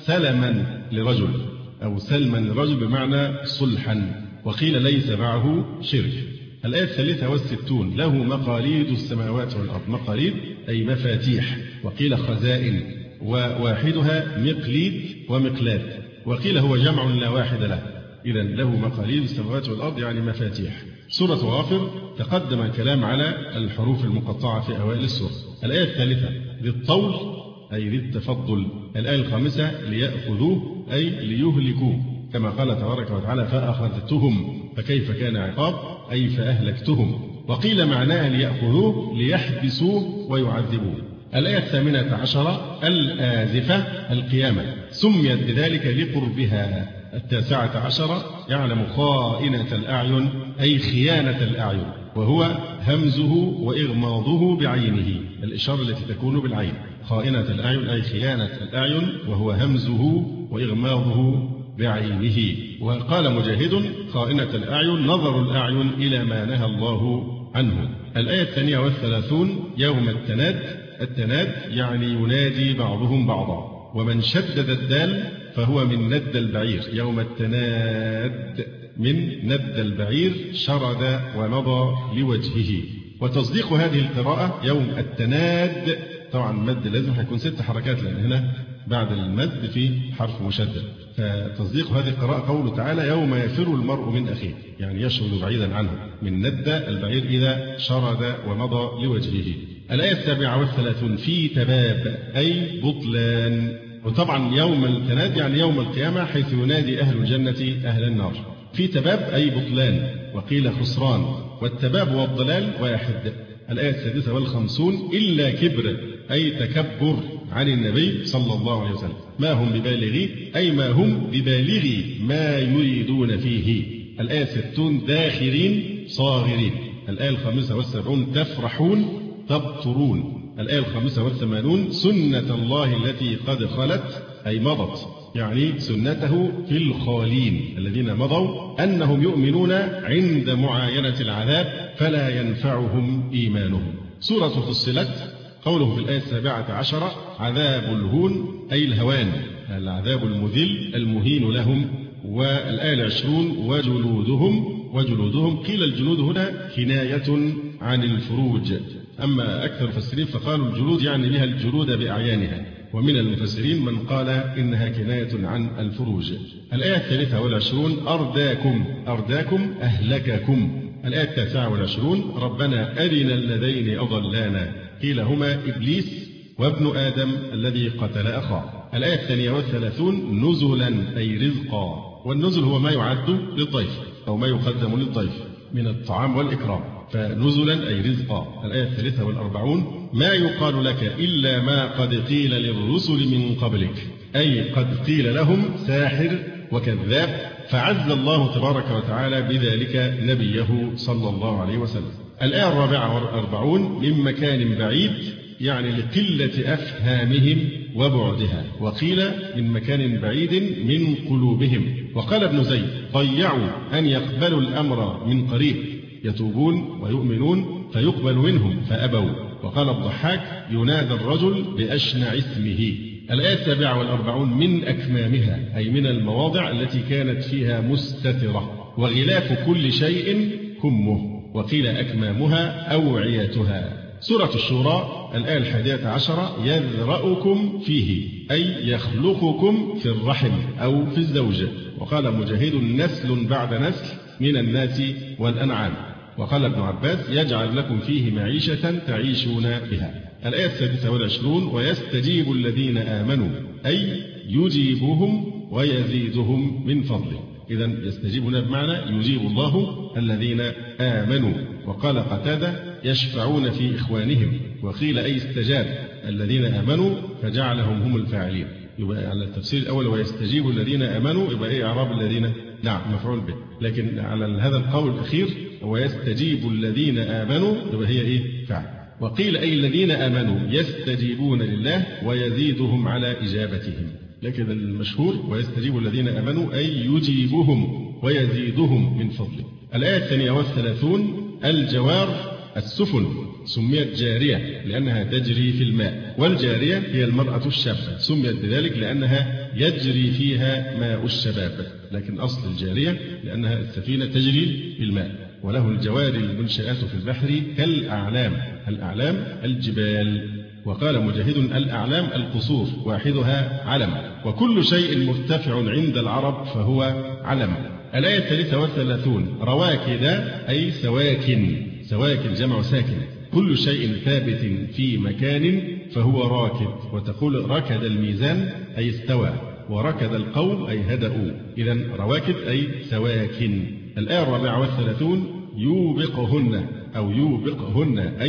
سلما لرجل أو سلما لرجل بمعنى صلحا. وقيل ليس معه شرك. الآية الثالثة والستون له مقاليد السماوات والأرض. مقاليد أي مفاتيح. وقيل خزائن وواحدها مقليد ومقلاد. وقيل هو جمع لا واحد له. إذا له مقاليد السماوات والأرض يعني مفاتيح. سورة غافر تقدم الكلام على الحروف المقطعة في أوائل السورة. الآية الثالثة ذي الطول أي ذي التفضل. الآية الخامسة ليأخذوه أي ليهلكوه كما قال تبارك وتعالى فأخذتهم فكيف كان عقاب أي فأهلكتهم. وقيل معناه ليأخذوه ليحبسوه ويعذبوه. الآية الثامنة عشرة الآزفة القيامة سميت بذلك لقربها. التاسعة عشرة يعلم خائنة الأعين أي خيانة الأعين، وهو همزه وإغماضه بعينه الإشارة التي تكون بالعين. خائنة الأعين أي خيانة الأعين وهو همزه وإغماضه بعينه. وقال مجاهد خائنة الأعين نظر الأعين إلى ما نهى الله عنه. الآية الثانية والثلاثون يوم التناد. التناد يعني ينادي بعضهم بعضا. ومن شدد الدال فهو من ند البعير. يوم التناد من ند البعير شرد ومضى لوجهه. وتصديق هذه القراءة يوم التناد طبعا مد لازم هيكون ست حركات لأن هنا بعد المد في حرف مشدد. فتصديق هذه القراءة قوله تعالى يوم يفر المرء من أخيه يعني يشرد بعيدا عنه من ند البعير إذا شرد ومضى لوجهه. الآية السابعة والثلاثون في تباب أي بطلان. وطبعا يوم التناد يعني يوم القيامة حيث ينادي أهل الجنة أهل النار. في تباب أي بطلان. وقيل خسران. والتباب والضلال واحد. الآية السادسة والخمسون إلا كبر أي تكبر عن النبي صلى الله عليه وسلم. ما هم ببالغي أي ما هم ببالغي ما يريدون فيه. الآية ستون داخرين صاغرين. الآية الخامسة والسبعون تفرحون تبطرون. الآية الخامسة والثمانون سنة الله التي قد خلت أي مضت يعني سنته في الخالين الذين مضوا أنهم يؤمنون عند معاينة العذاب فلا ينفعهم إيمانهم. سورة فصلت قوله في الآية السابعة عشرة عذاب الهون أي الهوان العذاب المذل المهين لهم. والآية العشرون وجلودهم. وجلودهم قيل الجلود هنا كناية عن الفروج. أما أكثر المفسرين فقالوا الجلود يعني بها الجلود بأعيانها. ومن المفسرين من قال إنها كناية عن الفروج. الآية الثالثة والعشرون أرداكم، أرداكم أهلككم. الآية التاسعة والعشرون ربنا أرنا اللذين أضلانا، قيل هما إبليس وابن آدم الذي قتل أخاه. الآية الثانية والثلاثون نزلا أي رزقا، والنزل هو ما يعد للضيف أو ما يقدم للضيف من الطعام والإكرام، فنزلا أي رزقا. الآية الثالثة والأربعون ما يقال لك إلا ما قد قيل للرسل من قبلك، أي قد قيل لهم ساحر وكذاب، فعز الله تبارك وتعالى بذلك نبيه صلى الله عليه وسلم. الآية الرابعة والأربعون من مكان بعيد، يعني لقلة أفهامهم وبعدها، وقيل من مكان بعيد من قلوبهم. وقال ابن زيد ضيعوا أن يقبلوا الأمر من قريب، يتوبون ويؤمنون فيقبل منهم فأبوا. وقال الضحاك ينادى الرجل بأشنع اسمه. الآية السابعة والأربعون من أكمامها، أي من المواضع التي كانت فيها مستترة، وغلاف كل شيء كمه، وقيل أكمامها أوعيتها. سورة الشورى الآية الحادية عشرة يذرأكم فيه، أي يخلقكم في الرحم أو في الزوج. وقال مجاهد نسل بعد نسل من الناس والأنعام. وقال ابن عباس يجعل لكم فيه معيشة تعيشون بها. الآية السادسة والعشرون ويستجيب الذين آمنوا، أي يجيبهم ويزيدهم من فضله. إذا يستجيبون بمعنى يجيب الله الذين آمنوا. وقال قتادة يشفعون في إخوانهم، وقيل أي استجاب الذين آمنوا فجعلهم هم الفاعلين. يبقى على التفسير الأول ويستجيب الذين آمنوا يبقى إيه إعراب الذين؟ نعم مفعول به. لكن على هذا القول الأخير ويستجيب الذين آمنوا يبقى هي إيه؟ فاعل. وقيل أي الذين آمنوا يستجيبون لله ويزيدهم على إجابتهم. لكن المشهور ويستجيب الذين آمنوا أي يجيبهم ويزيدهم من فضله. الآية الثانية والثلاثون الجوار السفن سميت جارية لأنها تجري في الماء، والجارية هي المرأة الشابة سميت بذلك لأنها يجري فيها ماء الشباب، لكن أصل الجارية لأنها السفينة تجري في الماء. وله الجوار المنشآت في البحر كالأعلام، الأعلام الجبال. وقال مجاهد الأعلام القصور واحدها علم، وكل شيء مرتفع عند العرب فهو علم. الآية الثالثة والثلاثون رواكد أي سواكن، سواكن جمع ساكن، كل شيء ثابت في مكان فهو راكد. وتقول ركد الميزان أي استوى، وركد القوم أي هدأوا. إذا رواكد أي سواكن. الآية الرابعة والثلاثون يوبقهن أو يوبقهن أي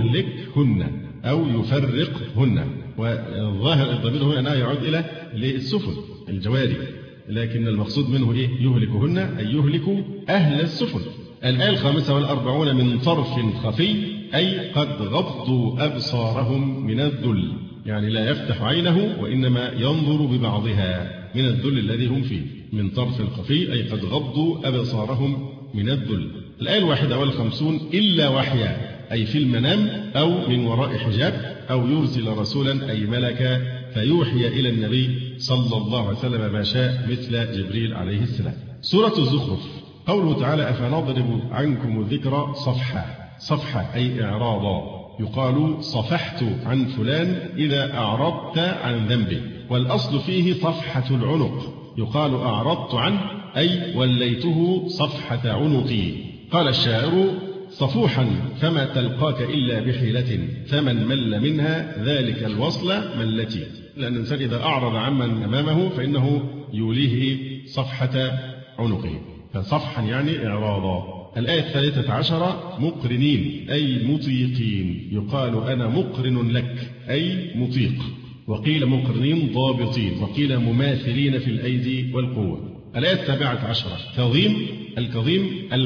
يهلكهن أو يفرقهن. والظاهر الضمير هنا أنها يعود إلى السفن الجواري، لكن المقصود منه إيه؟ يهلكهن أي يهلك أهل السفن. الآية الخامسة والأربعون من طرف خفي أي قد غضوا أبصارهم من الذل، يعني لا يفتح عينه وإنما ينظر ببعضها من الذل الذي هم فيه. من طرف خفي أي قد غضوا أبصارهم من الذل. الآية الواحدة والخمسون إلا وحيا أي في المنام أو من وراء حجاب، أو يرسل رسولا أي ملكا فيوحي إلى النبي صلى الله عليه وسلم ما شاء مثل جبريل عليه السلام. سورة الزخرف قوله تعالى أفنضرب عنكم الذكر صفحا، صفحا أي إعراضا. يقال صفحت عن فلان إذا أعرضت عن ذنبه، والأصل فيه صفحة العنق. يقال أعرضت عنه أي وليته صفحة عنقي. قال الشاعر صفوحا فما تلقاك إلا بحيلة، فمن مل منها ذلك الوصل ملتي. لأن الإنسان إذا أعرض عمن أمامه فإنه يوليه صفحة عنقه، فصفحا يعني إعراضا. الآية الثالثة عشرة مقرنين أي مطيقين. يقال أنا مقرن لك أي مطيق، وقيل مقرنين ضابطين، وقيل مماثلين في الأيدي والقوة. الآية السابعة عشرة كظيم، الكظيم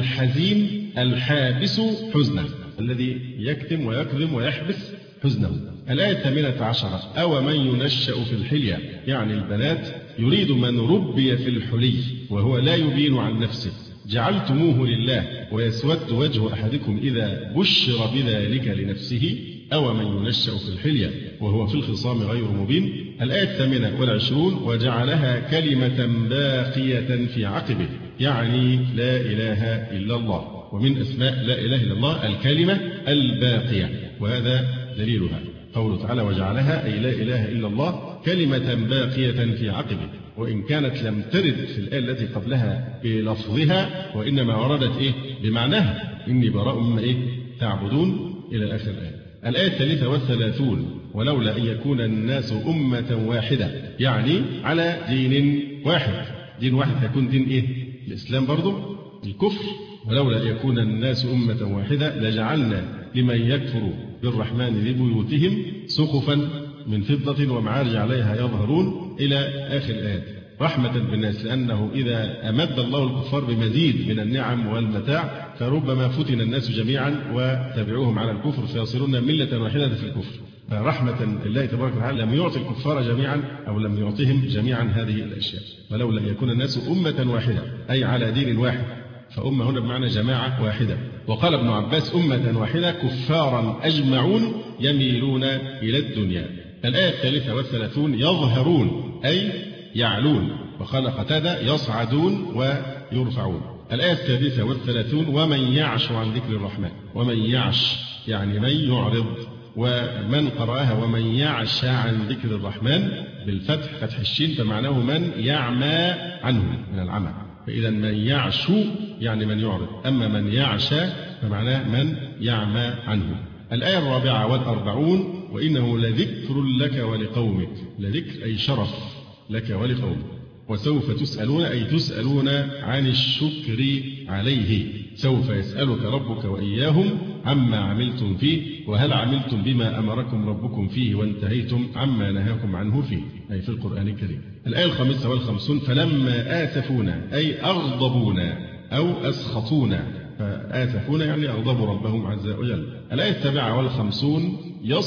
الحزين الحابس حزنه، الذي يكتم ويكظم ويحبس حزنه. الآية الثامنة عشرة أو من ينشأ في الحلية، يعني البنات، يريد من ربي في الحلي وهو لا يبين عن نفسه. جعلتموه لله ويسود وجه أحدكم إذا بشر بذلك لنفسه، أو من ينشأ في الحلية وهو في الخصام غير مبين. الآية الثامنة والعشرون وجعلها كلمة باقية في عقبه، يعني لا إله إلا الله. ومن أسماء لا إله إلا الله الكلمة الباقية، وهذا دليلها. قوله تعالى وجعلها أي لا إله إلا الله كلمة باقية في عقبه، وإن كانت لم ترد في الآية التي قبلها بلفظها وإنما وردت إيه بمعناها إني براء مما إيه تعبدون إلى آخر الآية. الآية الثالثة والثلاثون ولولا أن يكون الناس أمة واحدة، يعني على دين واحد. دين واحد هيكون دين إيه؟ الإسلام برضه الكفر. ولولا أن يكون الناس أمة واحدة لجعلنا لمن يكفر بالرحمن لبيوتهم سقفا من فضة ومعارج عليها يظهرون إلى آخر الآيات، رحمة بالناس، لأنه إذا أمد الله الكفار بمزيد من النعم والمتاع فربما فتن الناس جميعا وتبعوهم على الكفر فيصيرون ملة واحدة في الكفر. فرحمة الله تبارك وتعالى لم يعطي الكفار جميعا أو لم يعطهم جميعا هذه الأشياء. ولولا أن يكون الناس أمة واحدة أي على دين واحد، فأمة هنا بمعنى جماعة واحدة. وقال ابن عباس أمة واحدة كفارا أجمعون يميلون إلى الدنيا. الآية الثالثة والثلاثون يظهرون أي يعلون، وقال قتادة يصعدون ويرفعون. الآية السادسة والثلاثون ومن يعش عن ذكر الرحمن. ومن يعش يعني من يعرض، ومن قرأها ومن يعش عن ذكر الرحمن بالفتح فتح الشين فمعناه من يعمى عنه من العمى، فإذا من يعش يعني من يعرض، أما من يعشى فمعناه من يعمى عنه. الآية الرابعة والأربعون وإنه لذكر لك ولقومك. لذكر أي شرف لك ولقومك. وسوف تسألون أي تسألون عن الشكر عليه. سوف يسألك ربك وإياهم عما عملتم فيه وهل عملتم بما أمركم ربكم فيه وانتهيتم عما نهاكم عنه فيه، أي في القرآن الكريم. الآية الخامسة والخمسون فلما آسفونا أي أغضبونا أو أسخطونا. فآسفونا يعني أغضبوا ربهم عز وجل. الآية السابعة والخمسون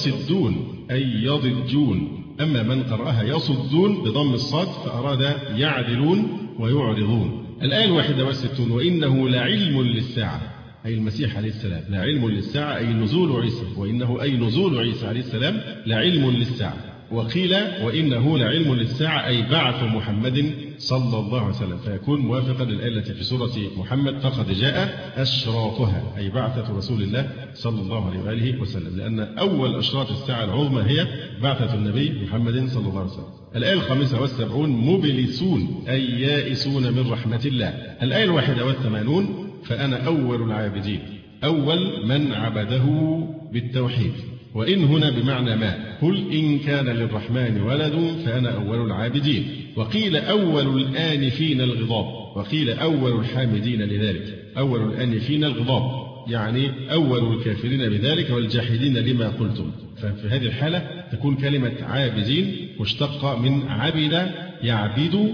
يصدون أي يضجون، أما من قرأها يصدون بضم الصاد فأراد يعدلون ويعرضون. الآية الواحدة والستون وإنه لعلم للساعة أي المسيح عليه السلام، لعلم للساعة أي نزول عيسى، وإنه أي نزول عيسى عليه السلام لعلم للساعة. وقيل وإنه لعلم للساعة أي بعث محمد صلى الله عليه وسلم، فيكون موافقا للآية التي في سورة محمد فقد جاء أشراطها أي بعثة رسول الله صلى الله عليه وآله وسلم، لأن أول أشراط الساعة العظمى هي بعثة النبي محمد صلى الله عليه وسلم. الآية الخامسة والسبعون مبلسون أي يائسون من رحمة الله. الآية الواحدة والثمانون فأنا أول العابدين، أول من عبده بالتوحيد، وإن هنا بمعنى ما. قل إن كان للرحمن ولد فأنا أول العابدين. وقيل أول الآنفين الغضاب، وقيل أول الحامدين لذلك. أول الآنفين الغضاب يعني أول الكافرين بذلك والجاحدين لما قلتم. ففي هذه الحالة تكون كلمة عابدين مشتقة من عبد يعبد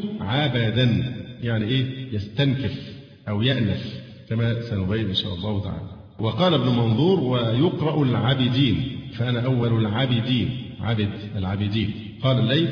عبدا، يعني إيه يستنكف أو يأنف كما سنبين إن شاء الله تعالى. وقال ابن منظور ويقرأ العابدين فأنا أول العابدين، عبد العابدين. قال الليث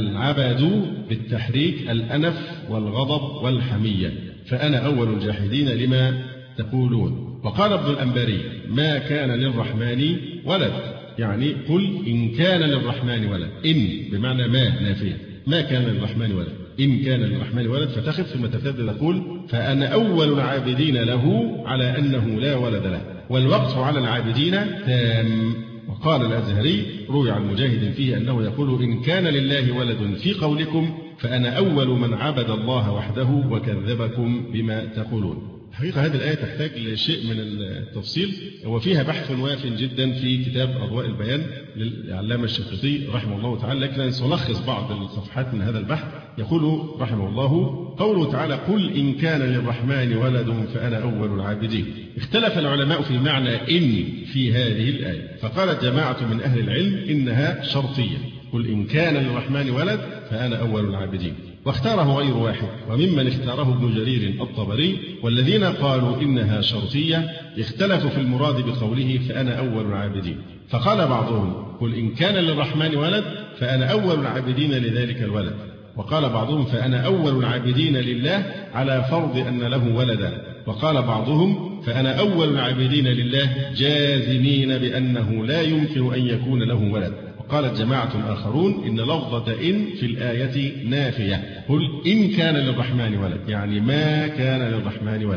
العبد بالتحريك الأنف والغضب والحمية، فأنا أول الجاحدين لما تقولون. وقال ابن الأنباري ما كان للرحمن ولد، يعني قل إن كان للرحمن ولد، إن بمعنى ما نافية، ما كان للرحمن ولد، إن كان للرحمن ولد فتخف ثم تبتدئ تقول فأنا أول العابدين له على أنه لا ولد له، والوقف على العابدين تام. وقال الأزهري روي عن مجاهد فيه أنه يقول إن كان لله ولد في قولكم فأنا أول من عبد الله وحده وكذبكم بما تقولون. حقيقة هذه الآية تحتاج لشيء من التفصيل، وفيها بحث واف جدا في كتاب أضواء البيان للعلامة الشنقيطي رحمه الله تعالى، لكن سنلخص بعض الصفحات من هذا البحث. يقول رحمه الله قوله تعالى قل إن كان للرحمن ولد فأنا أول العابدين. اختلف العلماء في معنى إن في هذه الآية، فقالت جماعة من أهل العلم إنها شرطية، قل إن كان للرحمن ولد فأنا أول العابدين، واختاره غير واحد، وممن اختاره ابن جرير الطبري. والذين قالوا إنها شرطية اختلفوا في المراد بقوله فأنا أول العابدين، فقال بعضهم قل إن كان للرحمن ولد فأنا أول العابدين لذلك الولد، وقال بعضهم فأنا أول العابدين لله على فرض أن له ولدا، وقال بعضهم فأنا أول العابدين لله جازمين بأنه لا يمكن أن يكون له ولد. قالت جماعة آخرون إن لفظة إن في الآية نافية، قل إن كان للرحمن ولد يعني ما كان للرحمن ولد.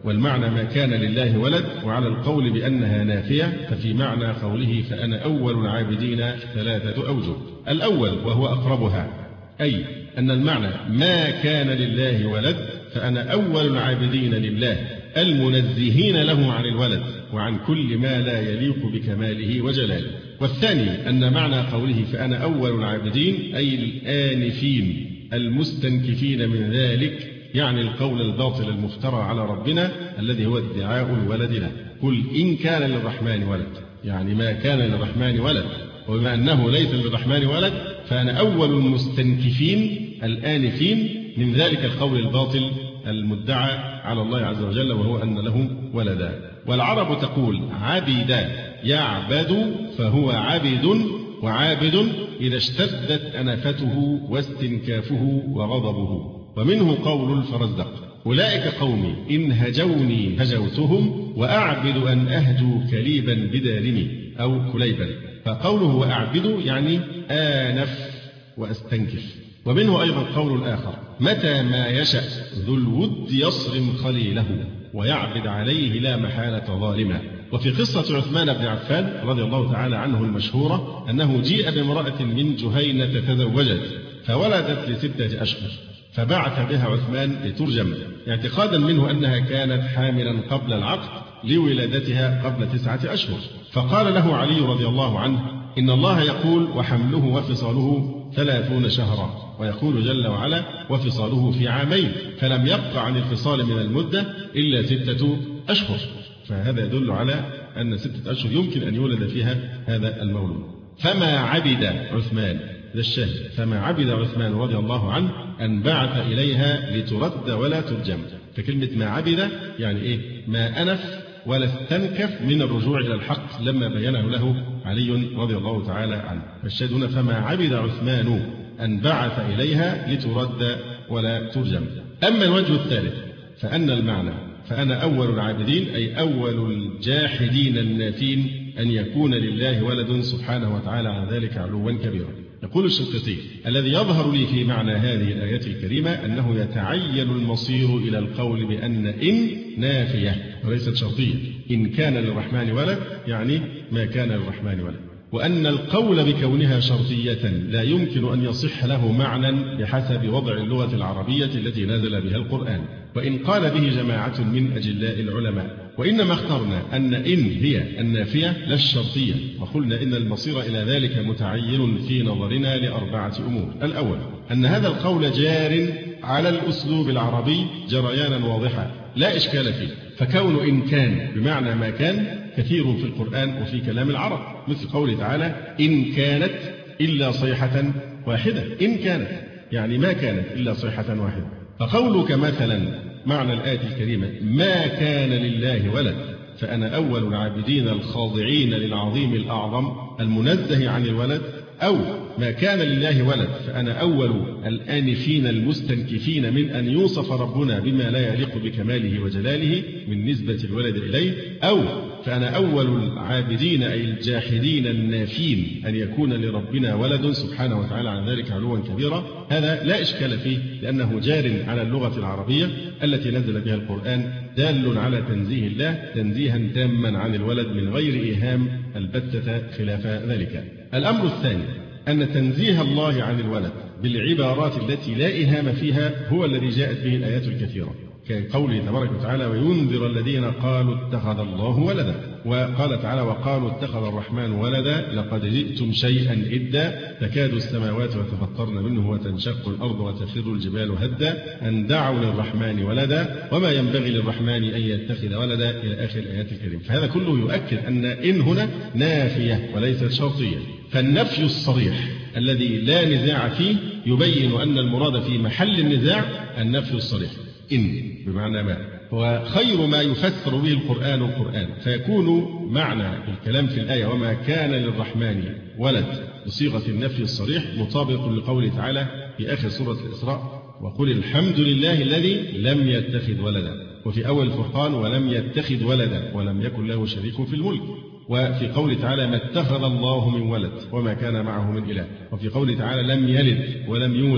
والمعنى ما كان لله ولد. وعلى القول بأنها نافية ففي معنى قوله فأنا أول العابدين ثلاثة أوجه. الأول وهو أقربها، أي أن المعنى ما كان لله ولد فأنا أول العابدين لله المنزهين له عن الولد وعن كل ما لا يليق بكماله وجلاله. والثاني أن معنى قوله فأنا أول العابدين أي الآنفين المستنكفين من ذلك، يعني القول الباطل المفترى على ربنا الذي هو ادعاء الولد له. قل إن كان للرحمن ولد، يعني ما كان للرحمن ولد، وبما أنه ليس للرحمن ولد فأنا أول المستنكفين الآنفين من ذلك القول الباطل المدعى على الله عز وجل وهو أن له ولدا. والعرب تقول عبد يعبد فهو عبد، وعابد إذا اشتدت أنفته واستنكافه وغضبه. ومنه قول الفرزدق أولئك قومي إن هجوني هجوتهم وأعبد أن أهجو كليبا بدارمي أو كليبا. فقوله وأعبد يعني آنف وأستنكف. ومنه أيضا قول آخر متى ما يشأ ذو الود يصرم خليله ويعبد عليه لا محالة ظالما. وفي قصة عثمان بن عفان رضي الله تعالى عنه المشهورة أنه جيء بامرأة من جهينة تزوجت فولدت لستة أشهر، فبعث بها عثمان لترجم اعتقادا منه أنها كانت حاملا قبل العقد لولادتها قبل تسعة أشهر. فقال له علي رضي الله عنه إن الله يقول وحمله وفصاله ثلاثون شهرا، ويقول جل وعلا وفصاله في عامين، فلم يبق عن الفصال من المدة إلا ستة أشهر. فهذا يدل على أن ستة أشهر يمكن أن يولد فيها هذا المولود. فما عبد عثمان، ذا الشاهد، فما عبد عثمان رضي الله عنه أن بعث إليها لترد ولا ترجم. فكلمة ما عبد يعني إيه؟ ما أنف ولا استنكف من الرجوع إلى الحق لما بينه له علي رضي الله تعالى عنه. فالشاهد هنا فما عبد عثمان أن بعث إليها لترد ولا ترجم. أما الوجه الثالث فأن المعنى فأنا أول العابدين أي أول الجاحدين النافين أن يكون لله ولد سبحانه وتعالى عن ذلك علوا كبيرا. يقول الشنقيطي الذي يظهر لي في معنى هذه الآيات الكريمة أنه يتعين المصير إلى القول بأن إن نافية وليست شرطية. إن كان للرحمن ولد يعني ما كان للرحمن ولد، وأن القول بكونها شرطية لا يمكن أن يصح له معنى بحسب وضع اللغة العربية التي نزل بها القرآن، وإن قال به جماعة من أجلاء العلماء. وإنما اخترنا أن إن هي النافية لا الشرطية، وقلنا إن المصير إلى ذلك متعين في نظرنا لأربعة أمور. الأول أن هذا القول جار على الأسلوب العربي جريانا واضحا لا إشكال فيه، فكون إن كان بمعنى ما كان كثير في القرآن وفي كلام العرب، مثل قوله تعالى إن كانت إلا صيحة واحدة. إن كانت يعني ما كانت إلا صيحة واحدة. فقولك مثلا معنى الآية الكريمة ما كان لله ولد فأنا أول العابدين الخاضعين للعظيم الأعظم المنزه عن الولد، أو ما كان لله ولد فأنا أول الآنفين المستنكفين من أن يوصف ربنا بما لا يليق بكماله وجلاله من نسبة الولد إليه، أو فأنا أول العابدين أي الجاحدين النافين أن يكون لربنا ولد سبحانه وتعالى عن ذلك علوا كبيرا. هذا لا إشكال فيه لأنه جار على اللغة العربية التي نزل بها القرآن، دال على تنزيه الله تنزيها تاما عن الولد من غير إيهام البتة خلاف ذلك. الأمر الثاني أن تنزيه الله عن الولد بالعبارات التي لا إيهام فيها هو الذي جاءت به الآيات الكثيرة، كقوله تبارك وتعالى وينذر الذين قالوا اتخذ الله ولدا، وقال تعالى وقالوا اتخذ الرحمن ولدا لقد جئتم شيئا إدا تكاد السماوات يتفطرن منه وتنشق الأرض وتخر الجبال هدا أن دعوا للرحمن ولدا وما ينبغي للرحمن أن يتخذ ولدا إلى آخر الآيات الكريمة. فهذا كله يؤكد أن إن هنا نافية وليست شرطية. فالنفي الصريح الذي لا نزاع فيه يبين أن المراد في محل النزاع النفي الصريح إن بمعنى ما، وخير ما يفسر به القرآن القرآن، فيكون معنى الكلام في الآية وما كان للرحمن ولد بصيغة النفي الصريح مطابق لقوله تعالى في آخر سورة الإسراء وقل الحمد لله الذي لم يتخذ ولدا، وفي أول الفرقان ولم يتخذ ولدا ولم يكن له شريك في الملك، وفي قوله تعالى ما اتخذ الله من ولد وما كان معه من إله، وفي قوله تعالى لم يلد ولم يولد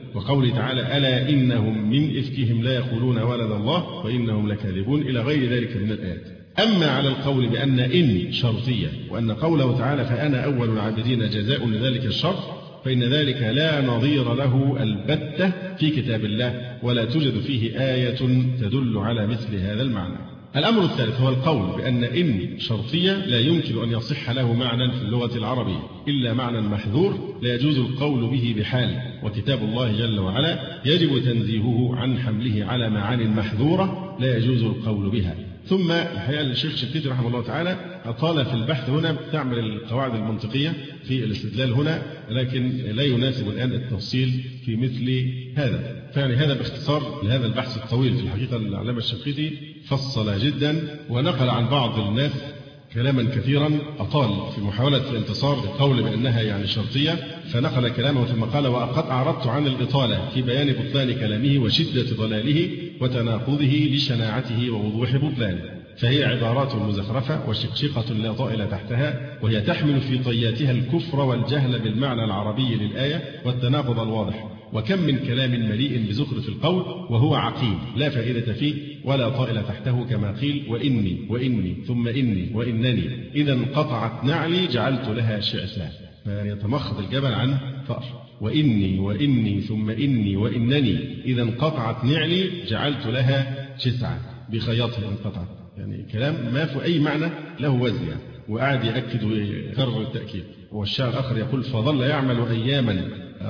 وقوله تعالى ألا إنهم من إفكهم لا يقولون ولد الله وإنهم لكاذبون إلى غير ذلك من الآيات. أما على القول بأن إن شرطية وأن قوله تعالى فأنا أول العابدين جزاء لذلك الشرط فإن ذلك لا نظير له البتة في كتاب الله ولا توجد فيه آية تدل على مثل هذا المعنى. الأمر الثالث هو القول بأن إن شرطية لا يمكن أن يصح له معنى في اللغة العربية إلا معنى محذور لا يجوز القول به بحال، وكتاب الله جل وعلا يجب تنزيهه عن حمله على معاني محذورة لا يجوز القول بها. ثم الحقيقة الشيخ شنقيطي رحمه الله تعالى أطال في البحث هنا بتعمل القواعد المنطقية في الاستدلال هنا، لكن لا يناسب الآن التفصيل في مثل هذا. فيعني هذا باختصار لهذا البحث الطويل. في الحقيقة العلامة الشنقيطي فصل جدا ونقل عن بعض الناس كلاما كثيرا أطال في محاولة الانتصار للقول بأنها يعني شرطية، فنقل كلامه ثم قال وقد أعرضت عن الإطالة في بيان بطلان كلامه وشدة ضلاله وتناقضه لشناعته ووضوح بطلانه، فهي عبارات مزخرفة وشقشقة لا طائل تحتها، وهي تحمل في طياتها الكفر والجهل بالمعنى العربي للآية والتناقض الواضح. وكم من كلام مليء بزخرف القول وهو عقيم لا فائدة فيه ولا طائل تحته، كما قيل وإني وإني ثم إني وإنني إذا انقطعت نعلي جعلت لها شعثا، فيتمخض الجبل عن فأر. وإني وإني ثم إني وإنني إذا انقطعت نعلي جعلت لها شسعا بخياطها انقطعت، يعني كلام ما في أي معنى له وزن يعني. وقعد يأكد ويكرر التأكيد. والشاعر الآخر يقول فظل يعمل أياما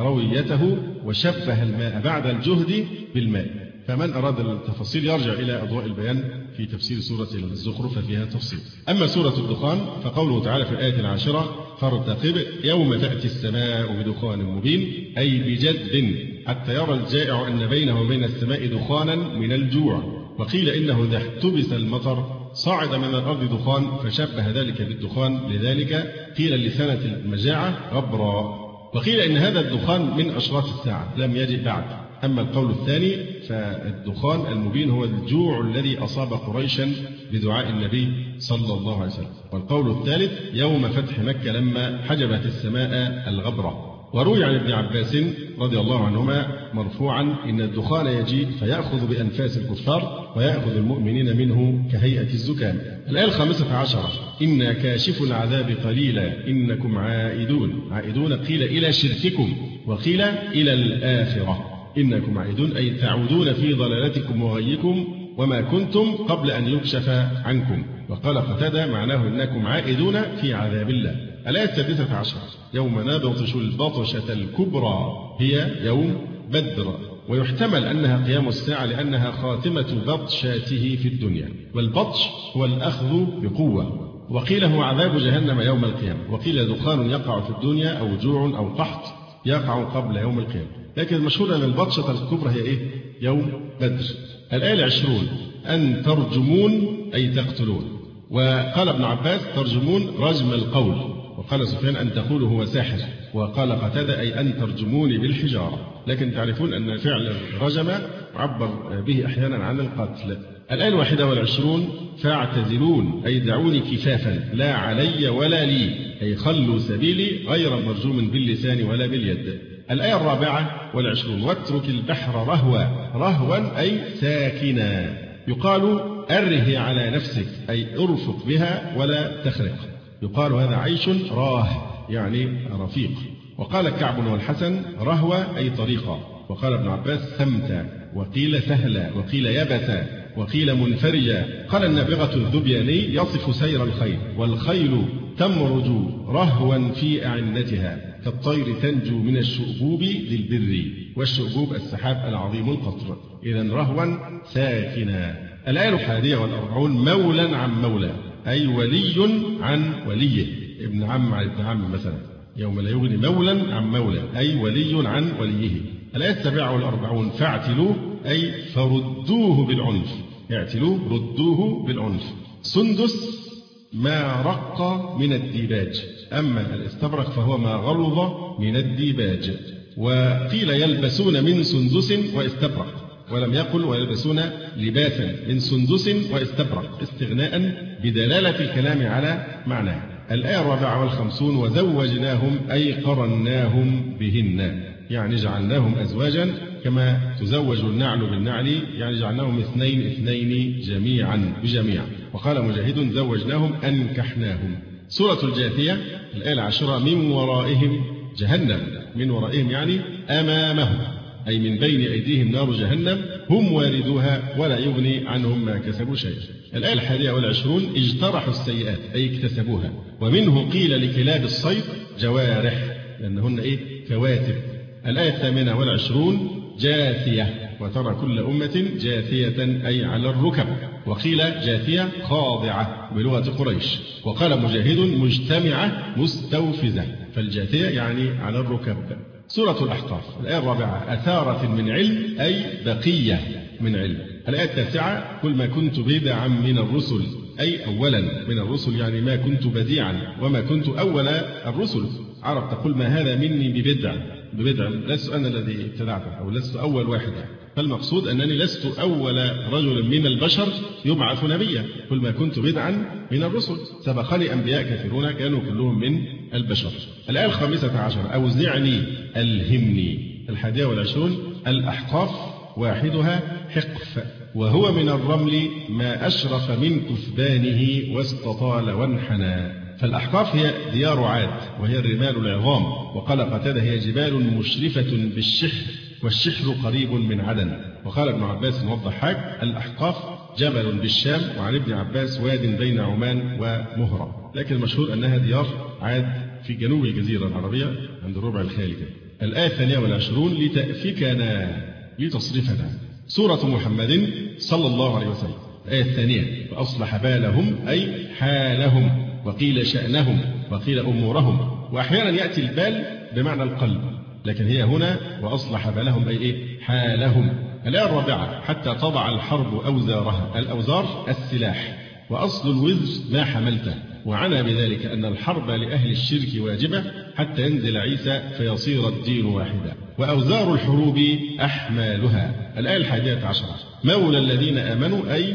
رويته وشبه الماء بعد الجهد بالماء. فمن أراد التفاصيل يرجع إلى أضواء البيان في تفسير سورة الزخرف ففيها تفصيل. أما سورة الدخان فقوله تعالى في الآية العاشرة فارتقب يوم تأتي السماء بدخان مبين أي بجد حتى يرى الجائع أن بينه وبين السماء دخانا من الجوع. وقيل إنه إذا احتبس المطر صعد من الأرض دخان فشبه ذلك بالدخان، لذلك قيل لسنة المجاعة غبرا. وقيل إن هذا الدخان من أشراط الساعة لم يجئ بعد. أما القول الثاني فالدخان المبين هو الجوع الذي أصاب قريشا بدعاء النبي صلى الله عليه وسلم. والقول الثالث يوم فتح مكة لما حجبت السماء الغبرة. وروي عن ابن عباس رضي الله عنهما مرفوعا إن الدخان يجيء فيأخذ بأنفاس الكفار ويأخذ المؤمنين منه كهيئة الزكام. الآية الخامسة عشرة إنا كاشف العذاب قليلا إنكم عائدون. عائدون قيل إلى شرككم وقيل إلى الآخرة. إنكم عائدون أي تعودون في ضلالتكم وغيكم وما كنتم قبل أن يكشف عنكم. وقال قتادة معناه إنكم عائدون في عذاب الله. الآية السادسة عشرة يوم نبطش البطشة الكبرى هي يوم بدر. ويحتمل أنها قيام الساعة لأنها خاتمة بطشاته في الدنيا، والبطش هو الأخذ بقوة. وقيل هو عذاب جهنم يوم القيامة. وقيل دخان يقع في الدنيا أو جوع أو قحط يقع قبل يوم القيامة، لكن المشهور أن البطشة الكبرى هي إيه؟ يوم بدر. الآية العشرون أن ترجمون أي تقتلون. وقال ابن عباس ترجمون رجم القول. وقال سفيان أن تقولوا هو ساحر. وقال قتادة أي أن ترجموني بالحجارة. لكن تعرفون أن فعل رجم عبر به أحيانا عن القتل. الآية الواحدة والعشرون فاعتزلون أي دعوني كفافا لا علي ولا لي أي خلوا سبيلي غير مرجوم باللسان ولا باليد. الآية الرابعة والعشرون واترك البحر رهوا. رهوا أي ساكنا. يقال أره على نفسك أي ارفق بها ولا تخرق. يقال هذا عيش راه يعني رفيق. وقال كعب والحسن رهوة أي طريقة. وقال ابن عباس سمتا. وقيل سهلا وقيل يبسا وقيل منفرجا. قال النابغة الذبياني يصف سير الخيل والخيل تمرج رهوا في أعنتها كالطير تنجو من الشؤبوب للبر. والشؤبوب السحاب العظيم القطر. إذن رهوا ساكنا. الآية الحادية والأربعون مولا عن مولى أي ولي عن وليه. ابن عم عن ابن عم مثلا يوم لا يغني مولا عن مولى أي ولي عن وليه. الآية السابعة والأربعون فاعتلوه أي فردوه بالعنف. اعتلوه ردوه بالعنف. سندس ما رق من الديباج. أما الاستبرق فهو ما غلظ من الديباج. وقيل يلبسون من سندس واستبرق ولم يقل ويلبسون لباسا من سندس واستبرق استغناء بدلالة الكلام على معناه. الآية الرابعة والخمسون وزوجناهم أي قرناهم بهن. يعني جعلناهم أزواجا كما تزوج النعل بالنعل، يعني جعلناهم اثنين اثنين جميعا بجميع. وقال مجاهد زوجناهم أنكحناهم. سورة الجاثية الآية العاشرة من ورائهم جهنم، من ورائهم يعني أمامهم، أي من بين أيديهم نار جهنم هم واردوها ولا يغني عنهم ما كسبوا شيئا. الآية الحادية والعشرون اجترحوا السيئات أي اكتسبوها. ومنه قيل لكلاب الصيد جوارح لأنهن إيه كواتب. الآية الثامنة والعشرون جاثية وترى كل أمة جاثية أي على الركب. وقيل جاثية خاضعة بلغة قريش. وقال مجاهد مجتمعة مستوفزة، فالجاثية يعني على الركب. سورة الأحقاف الآية الرابعة أثارة من علم أي بقية من علم. الآية التاسعة قل ما كنت بدعا من الرسل أي أولا من الرسل، يعني ما كنت بديعا وما كنت أول الرسل. عرب تقول ما هذا مني ببدع، ببدع لست أنا الذي ابتدعته أو لست أول واحد، فالمقصود أنني لست أول رجل من البشر يبعث نبيا. قل ما كنت بدعا من الرسل سبقني أنبياء كثيرون كانوا كلهم من البشر. الآية الخامسة عشر أوزعني ألهمني. الحادية والعشرون الأحقاف واحدها حقف وهو من الرمل ما أشرف من كثبانه واستطال وانحنى. فالأحقاف هي ديار عاد وهي الرمال العظام. وقال قتادة هي جبال مشرفة بالشحر والشحر قريب من عدن. وقال ابن عباس والضحاك الأحقاف جبل بالشام، وعن ابن عباس واد بين عمان ومهرة، لكن المشهور أنها ديار عاد في جنوب الجزيرة العربية عند الربع الخالي. الآية الثانية والعشرون لتأفكنا لتصرفنا. سورة محمد صلى الله عليه وسلم الآية الثانية فأصلح بالهم أي حالهم، وقيل شأنهم وقيل أمورهم. وأحيانا يأتي البال بمعنى القلب، لكن هي هنا وأصلح بالهم أي إيه حالهم. الآية الرابعة حتى تضع الحرب أوزارها. الأوزار السلاح، وأصل الوزر ما حملته. وعنى بذلك أن الحرب لأهل الشرك واجبة حتى ينزل عيسى فيصير الدين واحدا. وأوزار الحروب أحمالها. الآية الحادية عشرة مولى الذين آمنوا أي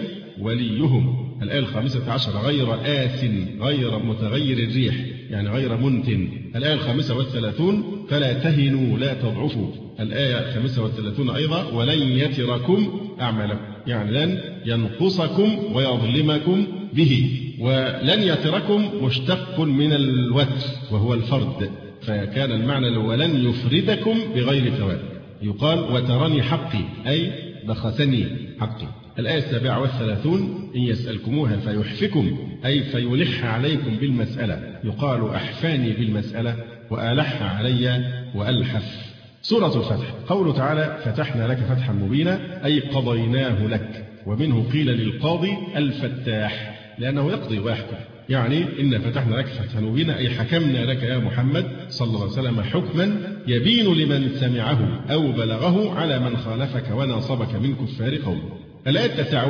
وليهم. الآية الخامسة عشر غير آس غير متغير الريح يعني غير منتن. الآية الخامسة والثلاثون فلا تهنوا لا تضعفوا. الآية الخامسة والثلاثون أيضا ولن يتركم أعمالكم يعني لن ينقصكم ويظلمكم به. ولن يتركم مشتق من الوتر وهو الفرد، فكان المعنى ولن يفردكم بغير ثواب. يقال وترني حقي أي بخسني حقي. الآية السابعة والثلاثون إن يسألكموها فيحفكم أي فيلح عليكم بالمسألة. يقال أحفاني بالمسألة وألح علي وألحف. سورة الفتح قوله تعالى فتحنا لك فتحا مبينا أي قضيناه لك. ومنه قيل للقاضي الفتاح لأنه يقضي ويحكم، يعني إن فتحنا لك فتحا مبينا أي حكمنا لك يا محمد صلى الله عليه وسلم حكما يبين لمن سمعه أو بلغه على من خالفك وناصبك من كفار قومه. الآية التاسعة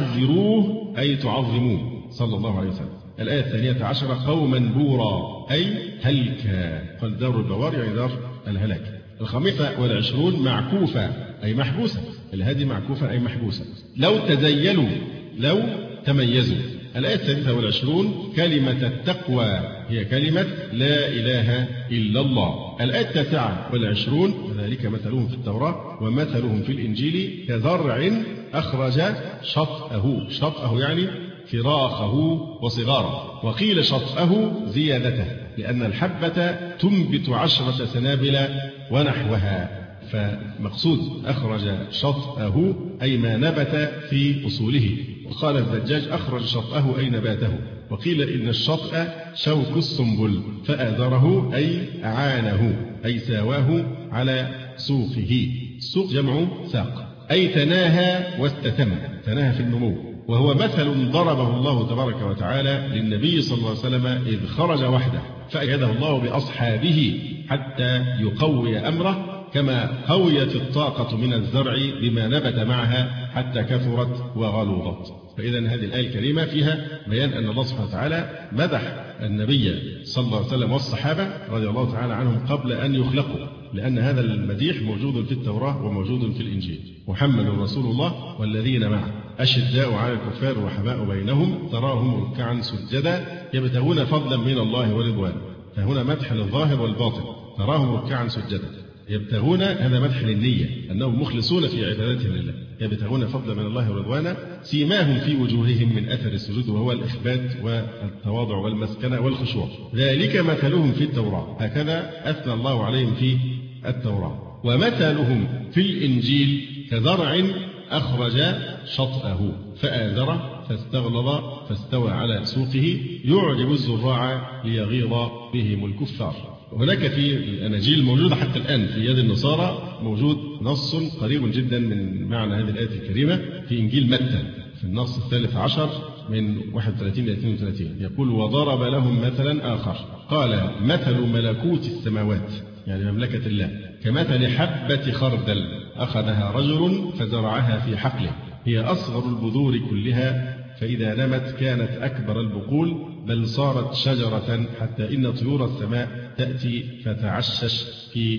وتعزروه أي تعظموه صلى الله عليه وسلم. الآية الثانية عشرة قوما بورا أي هلكا. قال دار البوار يعني دار الهلاك. الخامسة والعشرون معكوفة أي محبوسة. الهادي معكوفة أي محبوسة. لو تزيلوا لو تميزوا. الآية الثالثة والعشرون كلمة التقوى هي كلمة لا إله إلا الله. الآية التاسعة والعشرون ذلك مثلهم في التوراة ومثلهم في الإنجيل كزرع أخرج شطأه. شطأه يعني فراخه وصغاره. وقيل شطأه زيادته لأن الحبة تنبت عشرة سنابل ونحوها، فمقصود أخرج شطأه أي ما نبت في أصوله. وقال الزجاج أخرج شطأه أي نباته. وقيل إن الشطأ شوك السنبل فآذره أي أعانه أي ساواه على سوقه. السوق جمع ساق أي تناهى واستتم، تناهى في النمو. وهو مثل ضربه الله تبارك وتعالى للنبي صلى الله عليه وسلم إذ خرج وحده فأيده الله بأصحابه حتى يقوي أمره كما قويت الطاقة من الزرع بما نبت معها حتى كثرت وغلظت. فإذا هذه الآية الكريمة فيها بيان أن الله سبحانه وتعالى مدح النبي صلى الله عليه وسلم والصحابة رضي الله تعالى عنهم قبل أن يخلقوا، لأن هذا المديح موجود في التوراة وموجود في الإنجيل. محمد رسول الله والذين معه أشداء على الكفار رحماء بينهم تراهم ركعا سجدا يبتغون فضلا من الله ورضوانه. فهنا مدح للظاهر والباطن. تراهم ركعا سجدا يبتغون، هذا مدح للنية أنهم مخلصون في عبادتهم لله، يبتغون فضلا من الله ورضوانا سيماهم في وجوههم من أثر السجود، وهو الإخبات والتواضع والمسكنة والخشوع، ذلك مثلهم في التوراة، هكذا أثنى الله عليهم في التوراة. ومثلهم في الإنجيل كزرع أخرج شطأه فآزره فاستغلظ فاستوى على سوقه يعجب الزراع ليغيظ بهم الكفار. هناك في الأناجيل الموجودة حتى الآن في يد النصارى موجود نص قريب جدا من معنى هذه الآية الكريمة في إنجيل متى في النص الثالث عشر من واحد وثلاثين إلى اثنين وثلاثين، يقول: وضرب لهم مثلا آخر قال مثل ملكوت السماوات، يعني مملكة الله، كمثل حبة خردل أخذها رجل فزرعها في حقله، هي أصغر البذور كلها، فإذا نمت كانت أكبر البقول، بل صارت شجرة حتى إن طيور السماء تأتي فتعشش في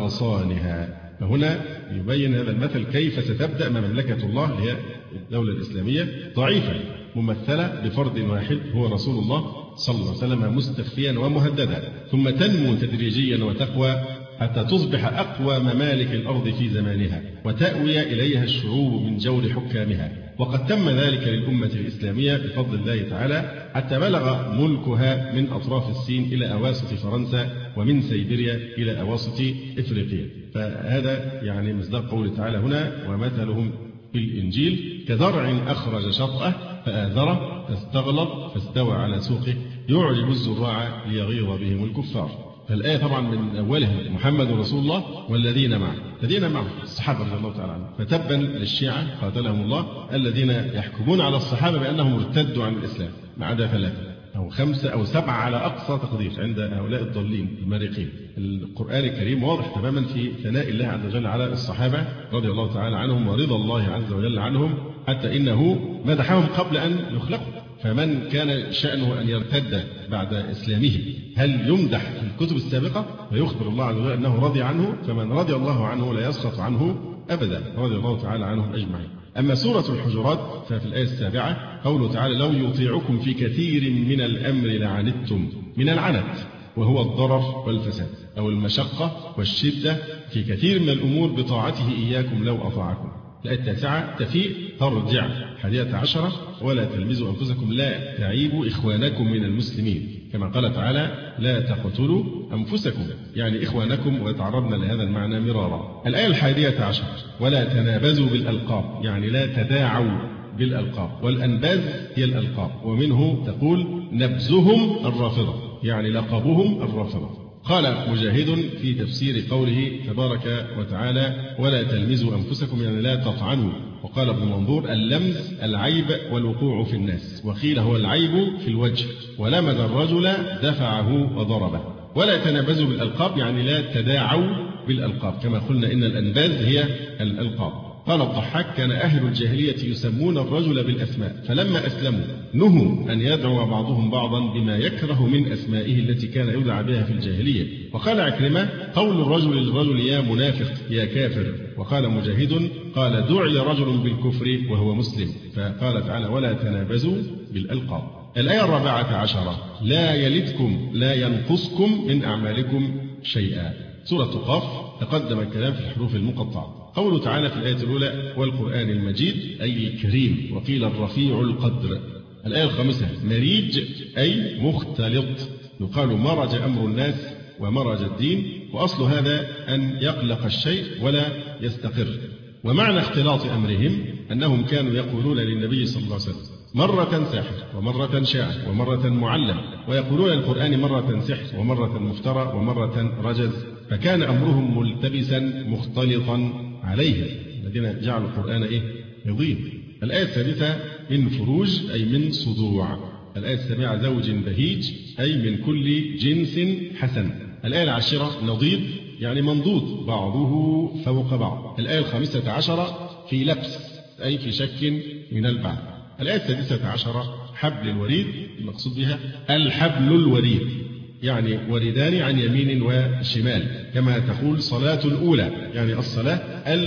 أغصانها. فهنا يبين هذا المثل كيف ستبدأ مملكة الله، هي الدولة الإسلامية، ضعيفة ممثلة بفرد واحد هو رسول الله صلى الله عليه وسلم، مستخفيا ومهددا، ثم تنمو تدريجيا وتقوى حتى تصبح أقوى ممالك الأرض في زمانها، وتأوي إليها الشعوب من جور حكامها. وقد تم ذلك للأمة الإسلامية بفضل الله تعالى، حتى بلغ ملكها من أطراف الصين إلى أواسط فرنسا، ومن سيبيريا إلى أواسط إفريقيا. فهذا يعني مصداق قوله تعالى هنا: ومثلهم في الإنجيل كزرع أخرج شطأه فآزره فاستغلظ فاستوى على سوقه يعجب الزراع ليغيظ بهم الكفار. فالآية طبعا من أولها محمد رسول الله والذين معه، الذين معه الصحابة رضي الله تعالى عنهم. فتبا للشيعة قاتلهم الله الذين يحكمون على الصحابة بأنهم ارتدوا عن الإسلام، ما عدا ثلاثة أو خمسة أو سبعة على أقصى تقدير عند هؤلاء الضالين المارقين. القرآن الكريم واضح تماما في ثناء الله عز وجل على الصحابة رضي الله تعالى عنهم ورضا الله عز وجل عنهم، حتى إنه مدحهم قبل أن يخلقوا. فمن كان شأنه أن يرتد بعد إسلامه هل يمدح في الكتب السابقة؟ ويخبر الله عز وجل أنه رضي عنه، فمن رضي الله عنه لا يسخط عنه أبدا، رضي الله تعالى عنهم أجمعين. أما سورة الحجرات ففي الآية السابعة قوله تعالى: لو يطيعكم في كثير من الأمر لعنتم، من العنت وهو الضرر والفساد أو المشقة والشدة في كثير من الأمور بطاعته إياكم لو أطاعكم. الآية التاسعة تفيء ترجع حادية عشرة: ولا تلمزوا أنفسكم لا تعيبوا إخوانكم من المسلمين، كما قال تعالى: لا تقتلوا أنفسكم، يعني إخوانكم، وتعرضنا لهذا المعنى مرارا. الآية الحادية عشر: ولا تنابزوا بالألقاب، يعني لا تداعوا بالألقاب، والأنباز هي الألقاب، ومنه تقول نبزهم الرافضة، يعني لقبهم الرافضة. قال مجاهد في تفسير قوله تبارك وتعالى: ولا تلمزوا أنفسكم، يعني لا تطعنوا. وقال ابن منظور: اللمز العيب والوقوع في الناس، وقيل هو العيب في الوجه، ولمز الرجل دفعه وضربه. ولا تنابزوا بالألقاب، يعني لا تداعوا بالألقاب، كما قلنا إن الأنباز هي الألقاب. قال الضحاك: كان أهل الجاهلية يسمون الرجل بالأسماء، فلما أسلموا نهوا أن يدعو بعضهم بعضا بما يكره من أسمائه التي كان يدعى بها في الجاهلية. وقال عكرمة: قول الرجل للرجل يا منافق يا كافر. وقال مجاهد: قال دعي رجل بالكفر وهو مسلم. فقال تعالى: ولا تنابزوا بالألقاب. الآية الرابعة عشرة: لا يلدكم لا ينقصكم من أعمالكم شيئا. سورة قاف تقدم الكلام في الحروف المقطعة. قوله تعالى في الآية الأولى: والقرآن المجيد، أي كريم، وقيل الرفيع القدر. الآية الخامسة: مريج، أي مختلط، يقال مرج أمر الناس ومرج الدين، وأصل هذا أن يقلق الشيء ولا يستقر. ومعنى اختلاط أمرهم أنهم كانوا يقولون للنبي صلى الله عليه وسلم مرة ساحر ومرة شاعر ومرة معلم، ويقولون القرآن مرة سحر ومرة مفترى ومرة رجز، فكان أمرهم ملتبسا مختلطا عليهم، الذين جعلوا القرآن إيه؟ يضيء. الآية الثالثة: من فروج، أي من صدوع. الآية السابعة: زوج بهيج، أي من كل جنس حسن. الآية العاشرة: نضيد، يعني منضود بعضه فوق بعض. الآية الخامسة عشرة: في لبس، أي في شك من البعض. الآية السادسة عشرة: حبل الوريد، المقصود بها الحبل الوريد، يعني وردان عن يمين وشمال، كما تقول صلاة الأولى، يعني الصلاة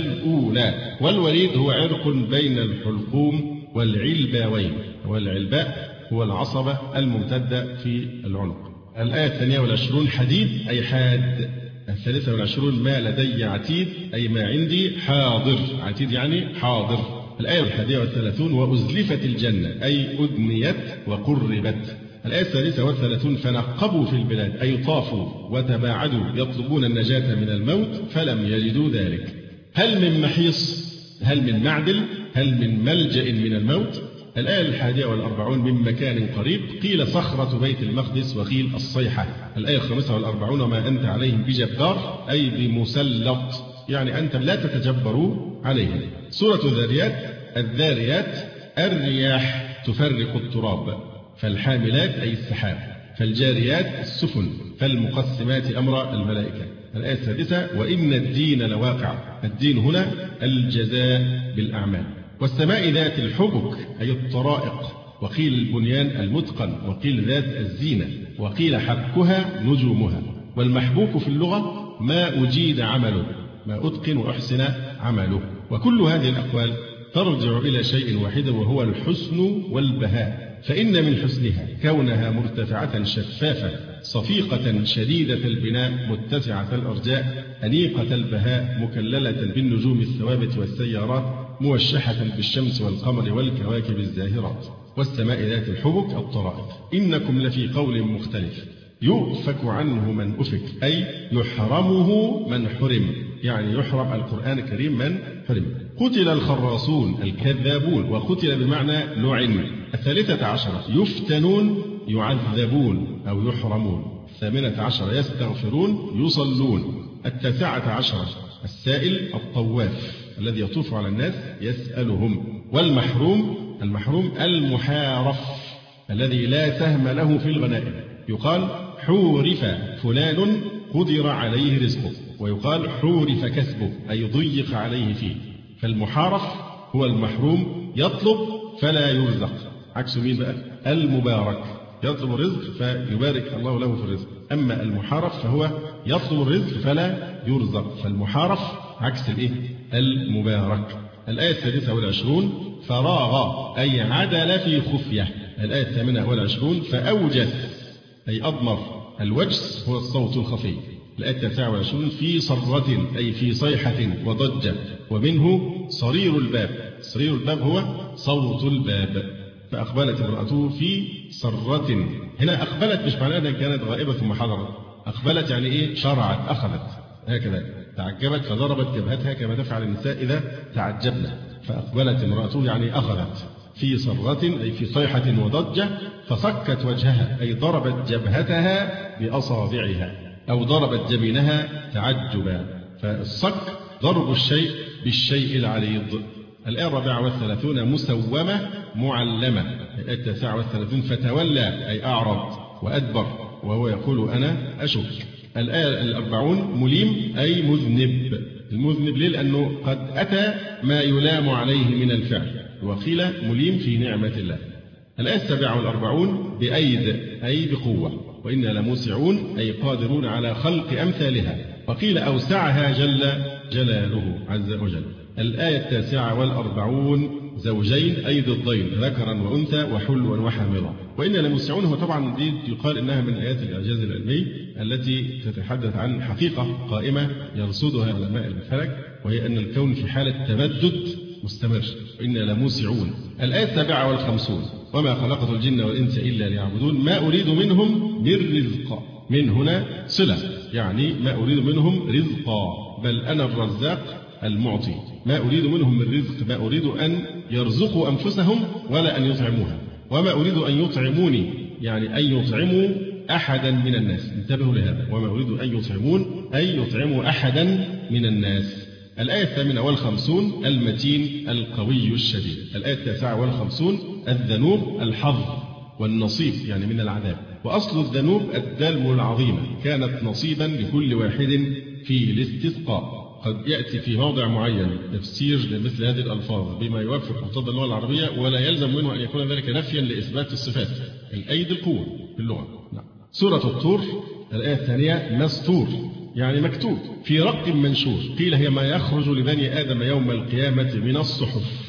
الأولى. والوريد هو عرق بين الحلقوم والعلباوين، والعلباء هو العصبة الممتدة في العنق. الآية الثانية والعشرون: حديد، أي حاد، الثالثة والعشرون ما لدي عتيد أي ما عندي حاضر، عتيد يعني حاضر. الآية الحادية والثلاثون وأزلفت الجنة أي أدنيت وقربت. الآية الثالثة والثلاثون فنقبوا في البلاد أي طافوا وتباعدوا يطلبون النجاة من الموت فلم يجدوا ذلك. هل من محيص؟ هل من معدل؟ هل من ملجأ من الموت؟ الآية الحادية والأربعون من مكان قريب قيل صخرة بيت المقدس وقيل الصيحة. الآية الخامسة والأربعون وما أنت عليهم بجبار أي بمسلط، يعني أنت لا تتجبر عليهم. سورة الذاريات الذاريات الرياح تفرق التراب، فالحاملات أي السحاب، فالجاريات السفن، فالمقسمات أمر الملائكة. الآية السادسة وإن الدين لواقع، الدين هنا الجزاء بالأعمال. والسماء ذات الحبك أي الطرائق، وقيل البنيان المتقن، وقيل ذات الزينة، وقيل حبكها نجومها. والمحبوك في اللغة ما أجيد عمله، ما أتقن وأحسن عمله. وكل هذه الأقوال ترجع إلى شيء واحد وهو الحسن والبهاء، فإن من حسنها كونها مرتفعة شفافة صفيقة شديدة البناء متسعة الأرجاء أنيقة البهاء مكللة بالنجوم الثوابت والسيارات موشحة بالشمس والقمر والكواكب الزاهرات. والسماء ذات الحبك الطرائق. إنكم لفي قول مختلف يؤفك عنه من أفك أي يحرمه من حرم، يعني يحرم القرآن الكريم من حرم. قتل الخراصون الكذابون، وقتل بمعنى لعن. الثالثة عشرة يفتنون يعذبون أو يحرمون. الثامنة عشرة يستغفرون يصلون. التاسعة عشرة السائل الطواف الذي يطوف على الناس يسألهم. والمحروم المحروم المحارف الذي لا سهم له في الغنائم، يقال حورف فلان قدر عليه رزقه، ويقال حورف كسبه أي ضيق عليه فيه. فالمحارف هو المحروم يطلب فلا يرزق، عكس مين بقى؟ المبارك يطلب الرزق فيبارك الله له في الرزق. أما المحارف فهو يطلب الرزق فلا يرزق، فالمحارف عكس الإيه؟ المبارك. الآية السادسة والعشرون فراغ أي عدل في خفية. الآية الثامنة والعشرون فأوجس أي أضمر. الوجس هو الصوت الخفي. الآية التاسعة والعشرون في صرة أي في صيحة وضجة، ومنه صرير الباب. صرير الباب هو صوت الباب. فأقبلت امرأته في صرة. هنا أقبلت مش معناها أنها كانت غائبة ثم حضرت، أقبلت يعني إيه؟ شرعت، أخذت هكذا، تعجبت فضربت جبهتها كما تفعل النساء إذا تعجبن. فأقبلت امرأته يعني أخذت في صرة أي في صيحة وضجة، فصكت وجهها أي ضربت جبهتها بأصابعها أو ضربت جبينها تعجبا. فالصك ضرب الشيء بالشيء العريض. الآية الرابعة والثلاثون مسومة معلمة. الآية التاسعة والثلاثون فتولى أي أعرض وأدبر وهو يقول أنا أشك. الآية الأربعون مليم أي مذنب. المذنب ليه؟ لأنه قد أتى ما يلام عليه من الفعل، وقيل مليم في نعمة الله. الآية السابعة والأربعون بأيد أي بقوة، وإنا لموسعون أي قادرون على خلق أمثالها، وقيل أوسعها جل جلاله عز وجل. الآية التاسعة والأربعون زوجين أي ضدين ذكرا وأنثى وحلوا وحامضا. وإنا لموسعون هو طبعا دي يقال إنها من آيات الإعجاز العلمي التي تتحدث عن حقيقة قائمة يرصدها علماء الفلك، وهي أن الكون في حالة تمدد مستمر. وإنا لموسعون. الآية السابعة والخمسون وما خلقت الجن والإنس إلا ليعبدون ما أريد منهم من رزق. من هنا صلة، يعني ما أريد منهم رزقا، بل أنا الرزاق المعطي. ما أريد منهم من رزق، ما أريد أن يرزقوا أنفسهم ولا أن يطعموها، وما أريد أن يطعموني يعني أن يطعموا أحدا من الناس. انتبهوا لهذا، وما أريد أن يطعمون أي يطعموا أحدا من الناس. الآية الثامنة والخمسون المتين القوي الشديد. الآية التاسعة والخمسون الذنوب الحظ والنصيب يعني من العذاب. وأصل الذنوب الدلو العظيمة كانت نصيبا لكل واحد في الاستسقاء. قد يأتي في موضع معين تفسير لمثل هذه الألفاظ بما يوافق مقتضى اللغة العربية، ولا يلزم منه أن يكون ذلك نفيا لإثبات الصفات. الأيد القوة في اللغة. نعم. سورة الطور الآية الثانية مسطور يعني مكتوب في رق منشور. قيل هي ما يخرج لبني آدم يوم القيامة من الصحف.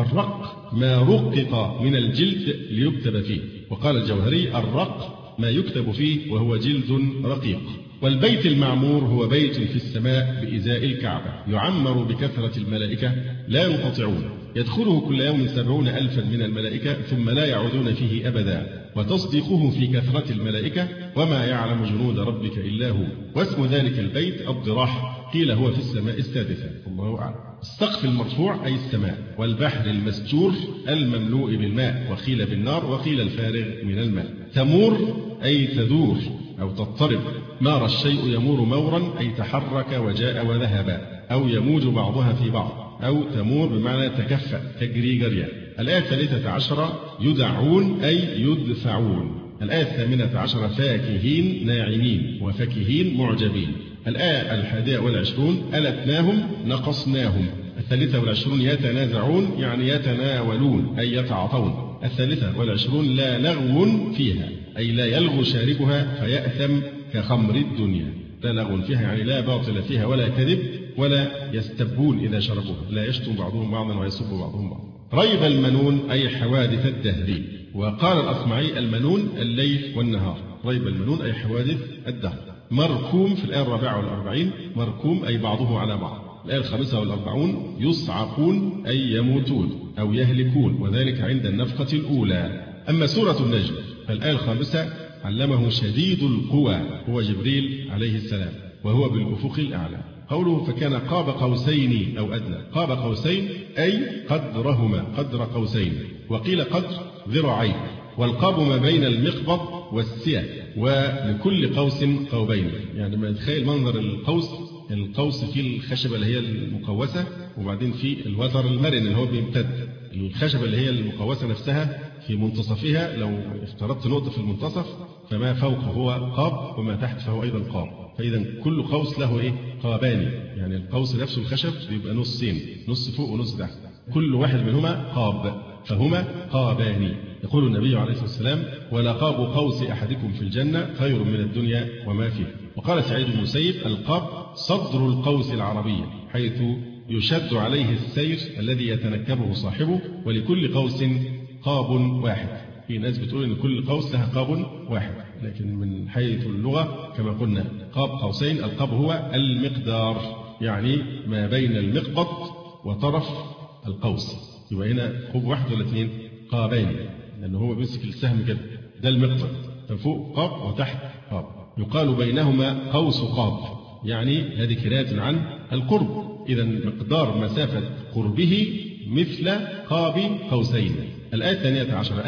فالرق ما رقق من الجلد ليكتب فيه. وقال الجوهري الرق ما يكتب فيه وهو جلد رقيق. والبيت المعمور هو بيت في السماء بإزاء الكعبة يعمر بكثرة الملائكة لا ينقطعون، يدخله كل يوم سبعون ألفا من الملائكة ثم لا يعودون فيه أبدا، وتصديقه في كثرة الملائكة وما يعلم جنود ربك إلا هو. واسم ذلك البيت الضراح، قيل هو في السماء السادسة، الله أعلم. السقف المرفوع أي السماء، والبحر المسجور المملوء بالماء، وقيل بالنار وقيل الفارغ من الماء. تمور أي تدور أو تضطرب، مار الشيء يمور مورا أي تحرك وجاء وذهب، أو يموج بعضها في بعض، أو تمور بمعنى تكفأ تجري جريا. الآية الثالثة عشرة يدعون أي يدفعون. الآية الثامنة عشرة فاكهين ناعمين وفكهين معجبين. الآية الحادية والعشرون ألتناهم نقصناهم. الثالثة والعشرون يتنازعون يعني يتناولون أي يتعاطون. الثالثة والعشرون لا لغو فيها أي لا يلغو شاربها فيأثم كخمر الدنيا. لا لغو فيها يعني لا باطل فيها ولا كذب، ولا يستبون إذا شربوها، لا يشتم بعضهم بعضا ويسب بعضهم بعضا. ريب المنون أي حوادث الدهر. وقال الأصمعي المنون الليل والنهار، ريب المنون أي حوادث الدهر. مركوم في الآية الرابعة والأربعين، مركوم أي بعضه على بعض. الآية الخامسة والأربعون يصعقون أي يموتون أو يهلكون، وذلك عند النفخة الأولى. أما سورة النجم فالآية الخامسة علمه شديد القوى هو جبريل عليه السلام، وهو بالأفق الأعلى. قوله فكان قاب قوسين أو أدنى، قاب قوسين أي قدرهما قدر قوسين، وقيل قدر ذراعين، والقاب ما بين المقبض والسية، ولكل قوس قوبين. يعني ما يتخيل منظر القوس، القوس فيه الخشبة اللي هي المقوسة، وبعدين في الوتر المرن اللي هو بيمتد. الخشبة اللي هي المقوسة نفسها في منتصفها لو افترضت نقطة في المنتصف فما فوق هو قاب وما تحت فهو أيضا قاب، فإذا كل قوس له إيه؟ قابان، يعني القوس نفسه الخشب بيبقى نصين، نص فوق ونص تحت، كل واحد منهما قاب، فهما قابان. يقول النبي عليه الصلاة والسلام ولا قاب قوس أحدكم في الجنة خير من الدنيا وما فيها. وقال سعيد بن المسيب القاب صدر القوس العربية، حيث يشد عليه السير الذي يتنكبه صاحبه، ولكل قوس قاب واحد. في ناس بتقول إن كل قوس لها قاب واحد، لكن من حيث اللغة كما قلنا قاب قوسين. القاب هو المقدار، يعني ما بين المقبض وطرف القوس، يبقى هنا قاب واحد ولا اثنين؟ قابين، لأنه هو بيمسك السهم كده، ده المقدار، فوق قاب وتحت قاب. يقال بينهما قوس قاب، يعني هذه كناية عن القرب. إذا مقدار مسافة قربه مثل قاب قوسين. الآية الثانية عشرة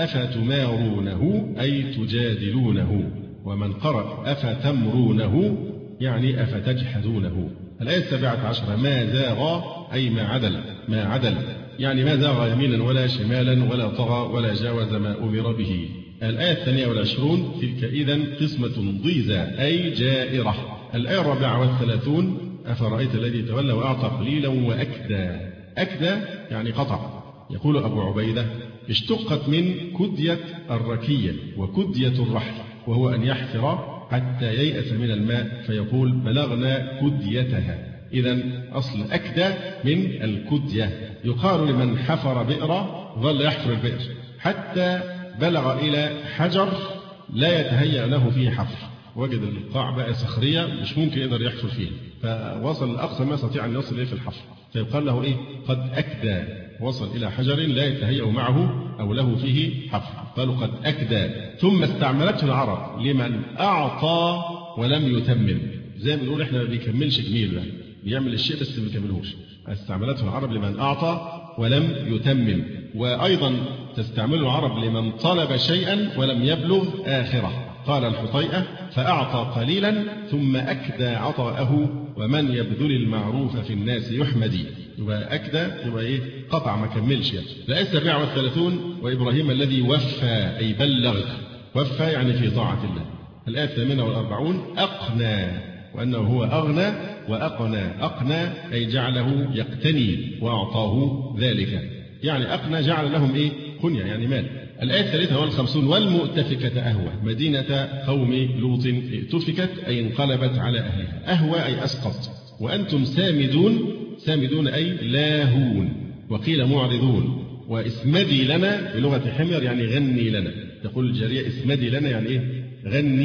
أفتمارونه أي تجادلونه، ومن قرأ أفتمرونه يعني أفتجحدونه. الآية السابعة عشرة ما زاغ أي ما عدل، ما عدل يعني ما زاغ يمينا ولا شمالا ولا طغى ولا جاوز ما أمر به. الآية الثانية والعشرون تلك إذن قسمة ضيزى أي جائرة. الآية الرابعة والثلاثون أفرأيت الذي تولى وأعطى قليلا وأكدى. أكدى يعني قطع. يقول أبو عبيدة اشتقت من كدية الركية وكدية الرحل، وهو أن يحفر حتى ييأس من الماء فيقول بلغنا كديتها. إذا أصل أكدى من الكدية. يقال لمن حفر بئرا ظل يحفر البئر حتى بلغ إلى حجر لا يتهيأ له فيه حفر، وجد القاع بقى صخرية مش ممكن يقدر يحفر فيها، فوصل لأقصى ما يستطيع أن يصل إليه في الحفر، فيقال له إيه؟ قد أكدى، وصل إلى حجر لا يتهيأ معه أو له فيه حفر، قالوا قد أكدى. ثم استعملته العرب لمن أعطى ولم يتمم، زي ما بنقول إحنا ما بيكملش جميل، ده بيعمل الشيء بس ما بيكملهوش. استعملته العرب لمن أعطى ولم يتمم. وأيضا تستعمله العرب لمن طلب شيئا ولم يبلغ آخره. قال الحطيئة فأعطى قليلا ثم أكدى عطاءه ومن يبذل المعروف في الناس يحمدي. يبقى أكدى يبقى إيه؟ قطع ما كملش يعني. الآية السابعة والثلاثون وإبراهيم الذي وفى أي بلغ، وفى يعني في طاعة الله. الآية الثامنة والأربعون أقنى، وأنه هو أغنى وأقنى. أقنى أي جعله يقتني وأعطاه ذلك، يعني أقنى جعل لهم إيه؟ قنية يعني مال. الآية الثالثة والخمسون والمؤتفكة أهوى، مدينة قوم لوط ائتفكت أي انقلبت على أهلها. أهوى أي أسقط. وأنتم سامدون، سامدون أي لاهون، وقيل معرضون. واسمدي لنا بلغة حمير يعني غني لنا. تقول الجارية اسمدي لنا يعني إيه؟ غني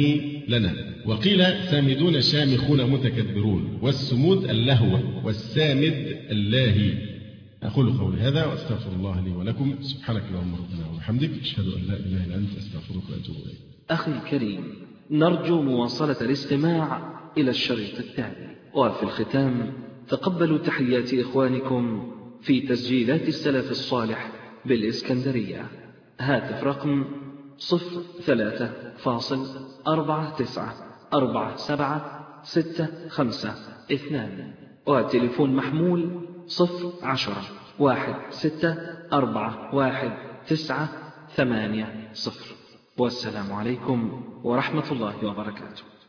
لنا. وقيل سامدون شامخون متكبرون، والسمود اللهو، والسامد اللاهي. أقول قولي هذا وأستغفر الله لي ولكم. سبحانك اللهم ربنا وبحمدك، أشهد أن لا إله إلا أنت، أستغفرك وأتوب إليك. أخي الكريم، نرجو مواصلة الاستماع إلى الشريط التالي. وفي الختام تقبلوا تحيات إخوانكم في تسجيلات السلف الصالح بالإسكندرية. هاتف رقم صفر ثلاثة فاصل أربعة تسعة أربعة سبعة ستة خمسة اثنان، وتليفون محمول صفر عشرة واحد ستة أربعة واحد تسعة ثمانية صفر. والسلام عليكم ورحمة الله وبركاته.